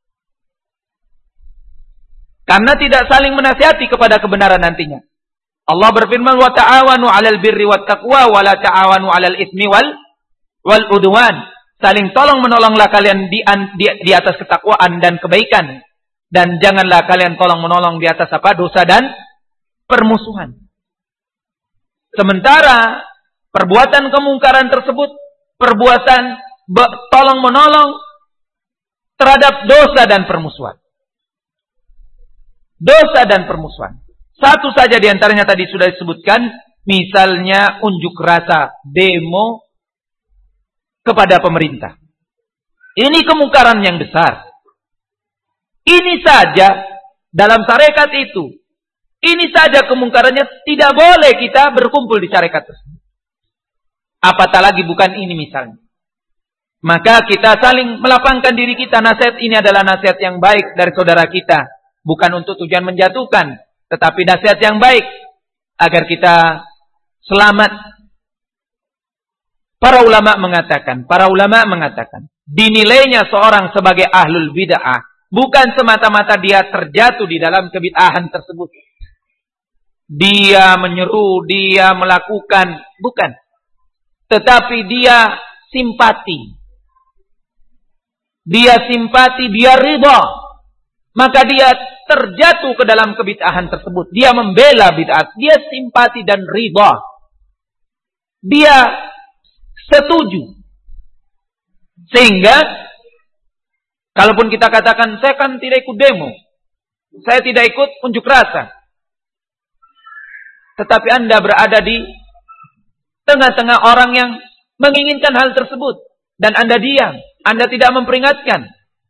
Karena tidak saling menasihati kepada kebenaran nantinya. Allah berfirman, wa ta'awanu 'alal birri wat taqwa wa la ta'awanu 'alal itsmi wal udwan. Saling tolong-menolonglah kalian di atas ketakwaan dan kebaikan, dan janganlah kalian tolong-menolong di atas apa? Dosa dan permusuhan. Sementara perbuatan kemungkaran tersebut, perbuatan tolong-menolong terhadap dosa dan permusuhan. Dosa dan permusuhan. Satu saja diantaranya tadi sudah disebutkan, misalnya unjuk rasa, demo kepada pemerintah. Ini kemungkaran yang besar. Ini saja dalam syarikat itu. Ini saja kemungkarannya, tidak boleh kita berkumpul di syarikat tersebut. Apatah lagi bukan ini misalnya. Maka kita saling melapangkan diri kita. Nasihat ini adalah nasihat yang baik dari saudara kita. Bukan untuk tujuan menjatuhkan, tetapi nasihat yang baik agar kita selamat. Para ulama mengatakan, dinilainya seorang sebagai ahlul bid'ah bukan semata-mata dia terjatuh di dalam kebid'ahan tersebut. Dia menyeru, dia melakukan, bukan. Tetapi dia simpati. Dia ridha. Maka dia terjatuh ke dalam kebid'ahan tersebut. Dia membela bid'ah. Dia simpati dan ridha. Dia setuju. Sehingga kalaupun kita katakan, saya kan tidak ikut demo, saya tidak ikut unjuk rasa, tetapi Anda berada di tengah-tengah orang yang menginginkan hal tersebut, dan Anda diam, Anda tidak memperingatkan.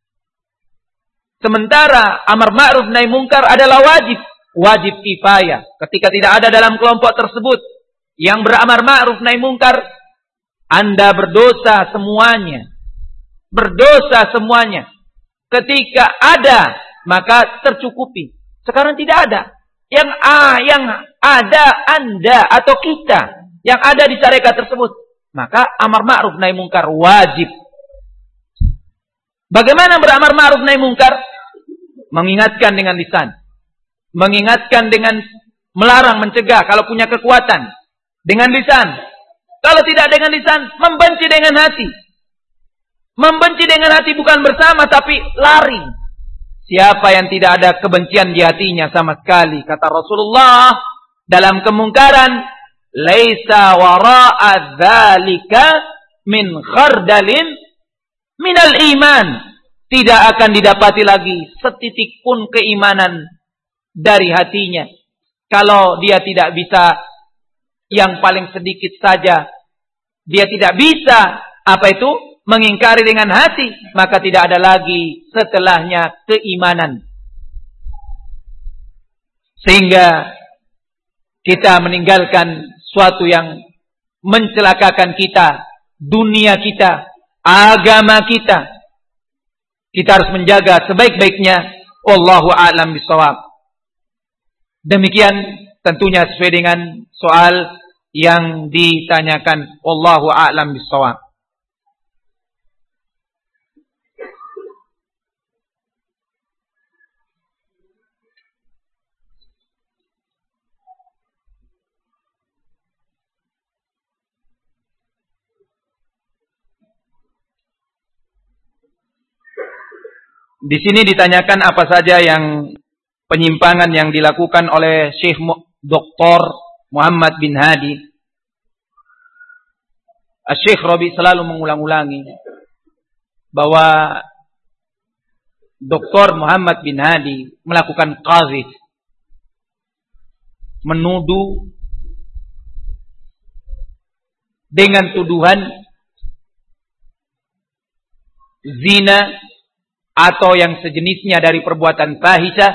Sementara amar ma'ruf nahi mungkar adalah wajib kifayah. Ketika tidak ada dalam kelompok tersebut yang beramar ma'ruf nahi mungkar, Anda berdosa semuanya. Berdosa semuanya. Ketika ada, maka tercukupi. Sekarang tidak ada. Yang ada Anda atau kita yang ada di syarikat tersebut, maka amar ma'ruf nahi mungkar wajib. Bagaimana beramar ma'ruf nahi mungkar? Mengingatkan dengan lisan. Mengingatkan dengan melarang, mencegah kalau punya kekuatan. Dengan lisan. Kalau tidak dengan lisan, membenci dengan hati. Membenci dengan hati bukan bersama, tapi lari. Siapa yang tidak ada kebencian di hatinya sama sekali, kata Rasulullah dalam kemungkaran, laisa wara'a dzalika min khardalin minal iman. Tidak akan didapati lagi setitik pun keimanan dari hatinya. Kalau dia tidak bisa yang paling sedikit saja, dia tidak bisa mengingkari dengan hati, maka tidak ada lagi setelahnya keimanan. Sehingga kita meninggalkan suatu yang mencelakakan kita, dunia kita, agama kita. Kita harus menjaga sebaik-baiknya. Wallahu a'lam bishawab. Demikian tentunya sesuai dengan soal yang ditanyakan. Wallahu a'lam bishawab. Di sini ditanyakan apa saja yang penyimpangan yang dilakukan oleh Syekh Dr. Muhammad bin Hadi. Syekh Rabi selalu mengulang-ulangi bahwa Dr. Muhammad bin Hadi melakukan qazif, menuduh dengan tuduhan zina atau yang sejenisnya dari perbuatan fahisyah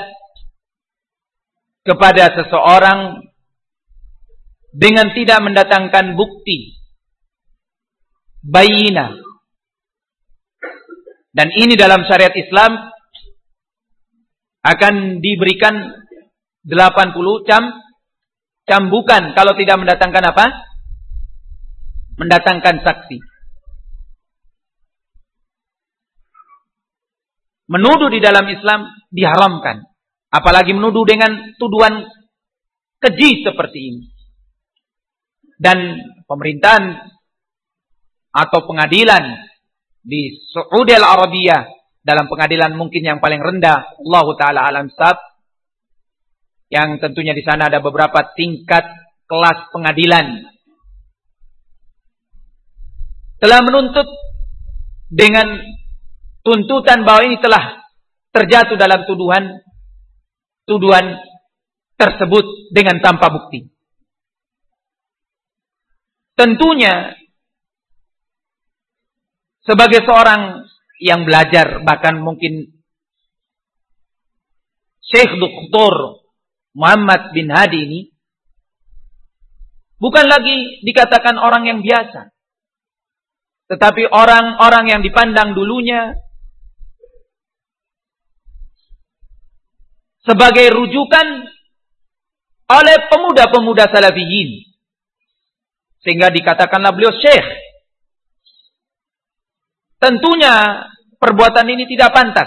kepada seseorang dengan tidak mendatangkan bukti bayyinah. Dan ini dalam syariat Islam akan diberikan 80 cambukan kalau tidak mendatangkan apa? Mendatangkan saksi. Menuduh di dalam Islam diharamkan. Apalagi menuduh dengan tuduhan keji seperti ini. Dan pemerintahan atau pengadilan di Saudi Arabia, dalam pengadilan mungkin yang paling rendah, Allah Ta'ala alam sab, yang tentunya di sana ada beberapa tingkat kelas pengadilan, telah menuntut dengan tuntutan bahwa ini telah terjatuh dalam tuduhan tersebut dengan tanpa bukti. Tentunya sebagai seorang yang belajar, bahkan mungkin Syekh Dr. Muhammad bin Hadi ini bukan lagi dikatakan orang yang biasa, tetapi orang-orang yang dipandang dulunya sebagai rujukan oleh pemuda-pemuda salafiyin, sehingga dikatakanlah beliau syekh. Tentunya perbuatan ini tidak pantas.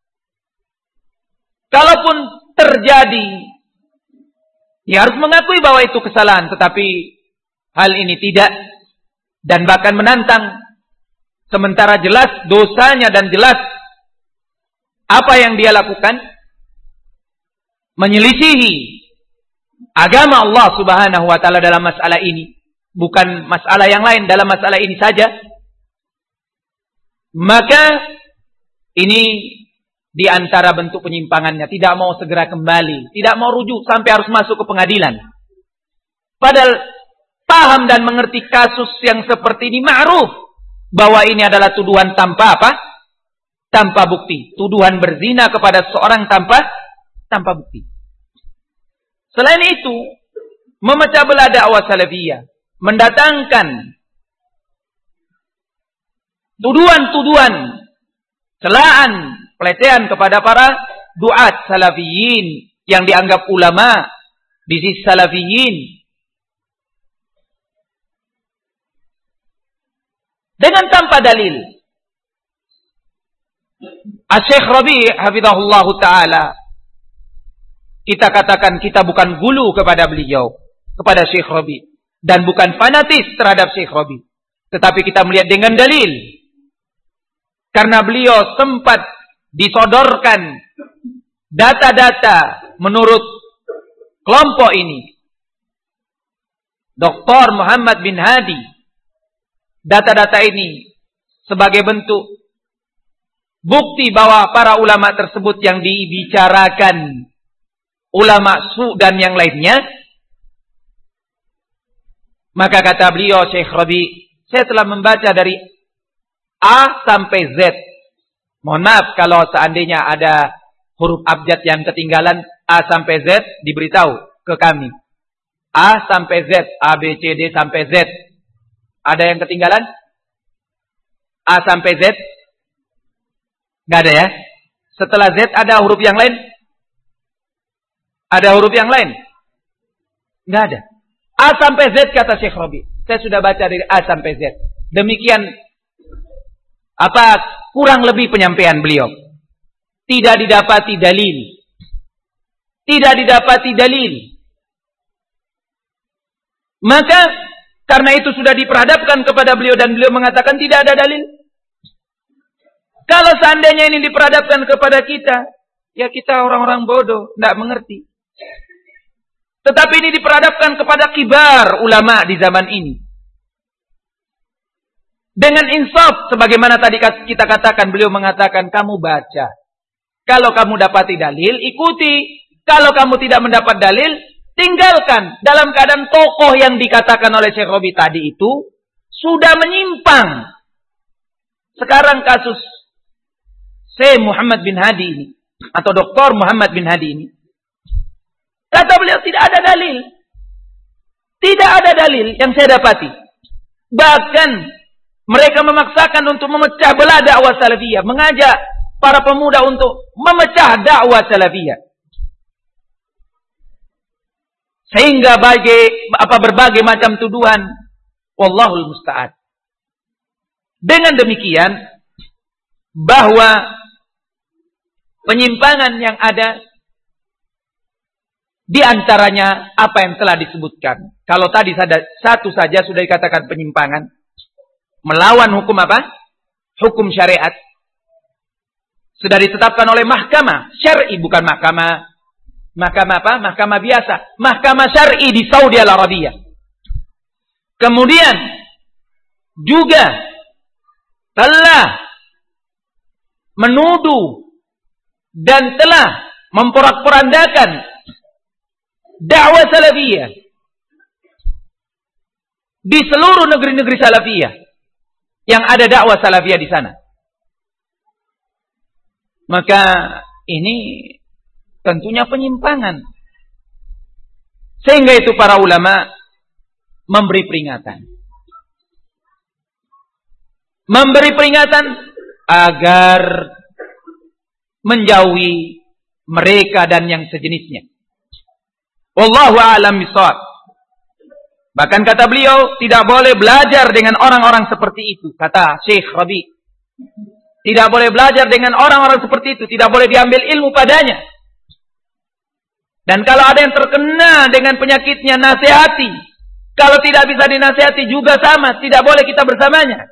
Kalaupun terjadi, dia harus mengakui bahwa itu kesalahan, tetapi hal ini tidak, dan bahkan menantang, sementara jelas dosanya dan jelas apa yang dia lakukan menyelisihi agama Allah Subhanahu wa taala dalam masalah ini, bukan masalah yang lain, dalam masalah ini saja. Maka ini di antara bentuk penyimpangannya, tidak mau segera kembali, tidak mau rujuk sampai harus masuk ke pengadilan. Padahal paham dan mengerti kasus yang seperti ini ma'ruf bahwa ini adalah tuduhan tanpa apa? Tanpa bukti. Tuduhan berzina kepada seorang tanpa bukti. Selain itu, memecah belah dakwah salafiyah, mendatangkan tuduhan-tuduhan, celaan, pelecehan kepada para duat salafiyin yang dianggap ulama di sisi salafiyin dengan tanpa dalil. Syekh Rabi' hafizahullah taala, kita katakan kita bukan gulu kepada beliau, kepada Syekh Rabi', dan bukan fanatis terhadap Syekh Rabi', tetapi kita melihat dengan dalil. Karena beliau sempat disodorkan data-data menurut kelompok ini, Dr. Muhammad bin Hadi. Data-data ini sebagai bentuk bukti bahwa para ulama tersebut yang dibicarakan, ulama su dan yang lainnya. Maka kata beliau Syekh Rabi', saya telah membaca dari A sampai Z. Mohon maaf kalau seandainya ada huruf abjad yang ketinggalan, A sampai Z diberitahu ke kami. A sampai Z, A, B, C, D sampai Z. Ada yang ketinggalan? A sampai Z? Gak ada ya? Setelah Z ada huruf yang lain? Ada huruf yang lain? Gak ada. A sampai Z kata Syekh Rabi'. Saya sudah baca dari A sampai Z. Demikian kurang lebih penyampaian beliau. Tidak didapati dalil. Tidak didapati dalil. Maka karena itu sudah diperhadapkan kepada beliau dan beliau mengatakan tidak ada dalil. Kalau seandainya ini diperhadapkan kepada kita, ya kita orang-orang bodoh, tidak mengerti. Tetapi ini diperhadapkan kepada kibar ulama di zaman ini. Dengan insaf, sebagaimana tadi kita katakan, beliau mengatakan, kamu baca. Kalau kamu dapati dalil, ikuti. Kalau kamu tidak mendapat dalil, tinggalkan. Dalam keadaan tokoh yang dikatakan oleh Syekh Rabi tadi itu sudah menyimpang. Sekarang kasus Syekh Muhammad bin Hadi ini, atau Dr. Muhammad bin Hadi ini, kata beliau tidak ada dalil. Tidak ada dalil yang saya dapati. Bahkan mereka memaksakan untuk memecah belah dakwah salafiyah, mengajak para pemuda untuk memecah dakwah salafiyah. Sehingga berbagai macam tuduhan, wallahul musta'an. Dengan demikian, bahwa penyimpangan yang ada di antaranya apa yang telah disebutkan. Kalau tadi satu saja sudah dikatakan penyimpangan, melawan hukum apa? Hukum syariat. Sudah ditetapkan oleh mahkamah syar'i, bukan mahkamah apa? Mahkamah biasa, mahkamah syar'i di Saudi Arabia. Kemudian juga telah menuduh dan telah memporak-porandakan dakwah salafiyah di seluruh negeri-negeri salafiyah yang ada dakwah salafiyah di sana. Maka ini tentunya penyimpangan. Sehingga itu para ulama memberi peringatan. Memberi peringatan agar menjauhi mereka dan yang sejenisnya. Wallahu a'lam bishawab. Bahkan kata beliau, tidak boleh belajar dengan orang-orang seperti itu. Kata Syekh Rabi. Tidak boleh belajar dengan orang-orang seperti itu. Tidak boleh diambil ilmu padanya. Dan kalau ada yang terkena dengan penyakitnya, nasihati. Kalau tidak bisa dinasihati juga sama. Tidak boleh kita bersamanya.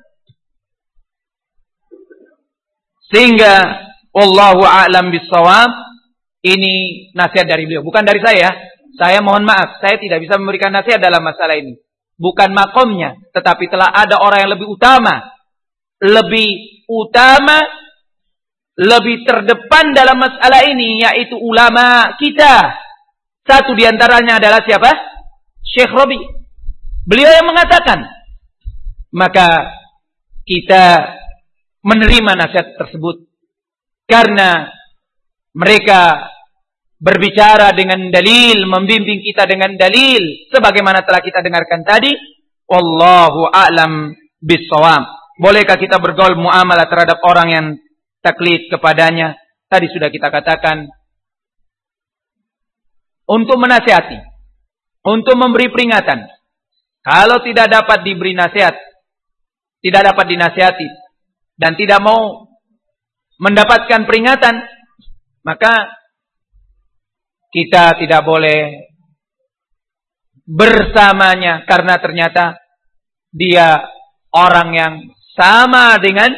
Sehingga wallahu a'lam bishawab, ini nasihat dari beliau, bukan dari saya. Saya mohon maaf, saya tidak bisa memberikan nasihat dalam masalah ini. Bukan makomnya, tetapi telah ada orang yang lebih utama, lebih terdepan dalam masalah ini, yaitu ulama kita. Satu diantaranya adalah siapa? Syekh Rabi. Beliau yang mengatakan, maka kita menerima nasihat tersebut karena mereka berbicara dengan dalil, membimbing kita dengan dalil sebagaimana telah kita dengarkan tadi. Wallahu a'lam bishawab. Bolehkah kita bergaul muamalah terhadap orang yang taklid kepadanya? Tadi sudah kita katakan, untuk menasihati, untuk memberi peringatan. Kalau tidak dapat diberi nasihat, tidak dapat dinasihati, dan tidak mau mendapatkan peringatan, maka kita tidak boleh bersamanya, karena ternyata dia orang yang sama dengan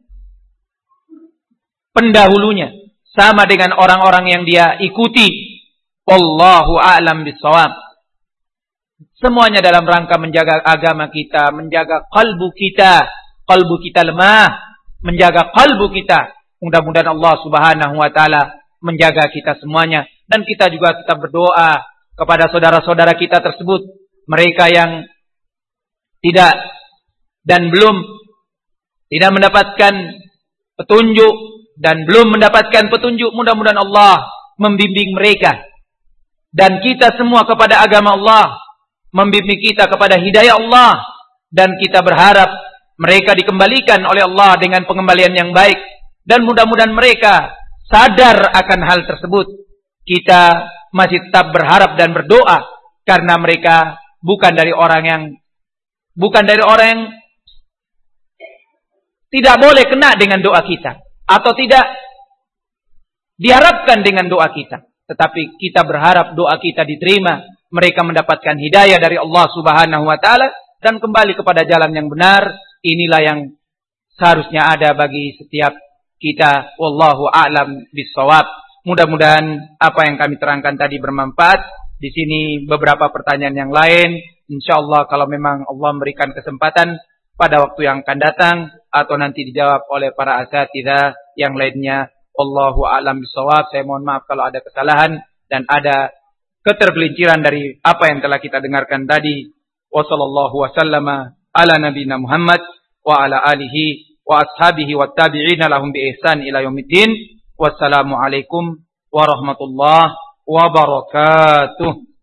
pendahulunya, sama dengan orang-orang yang dia ikuti. Wallahu a'lam bishawab. Semuanya dalam rangka menjaga agama kita, menjaga kalbu kita lemah, menjaga kalbu kita. Mudah-mudahan Allah Subhanahu wa taala menjaga kita semuanya. Dan kita juga berdoa kepada saudara-saudara kita tersebut, mereka yang tidak dan belum tidak mendapatkan petunjuk dan belum mendapatkan petunjuk, mudah-mudahan Allah membimbing mereka dan kita semua kepada agama Allah, membimbing kita kepada hidayah Allah, dan kita berharap mereka dikembalikan oleh Allah dengan pengembalian yang baik, dan mudah-mudahan mereka sadar akan hal tersebut. Kita masih tetap berharap dan berdoa karena mereka bukan dari orang yang tidak boleh kena dengan doa kita, atau tidak diharapkan dengan doa kita. Tetapi kita berharap doa kita diterima, mereka mendapatkan hidayah dari Allah Subhanahu wa taala dan kembali kepada jalan yang benar. Inilah yang seharusnya ada bagi setiap kita. Wallahu a'lam bishawab. Mudah-mudahan apa yang kami terangkan tadi bermanfaat. Di sini beberapa pertanyaan yang lain, insyaallah kalau memang Allah memberikan kesempatan pada waktu yang akan datang atau nanti dijawab oleh para asatidzah yang lainnya. Wallahu a'lam bishawab. Saya mohon maaf kalau ada kesalahan dan ada ketergelinciran dari apa yang telah kita dengarkan tadi. Wa sallallahu wa sallama ala nabiyina Muhammad wa ala alihi wa ashabihi wa tabi'ina lahum bi ihsan ila yaumiddin. Wassalamu alaikum warahmatullahi wabarakatuh.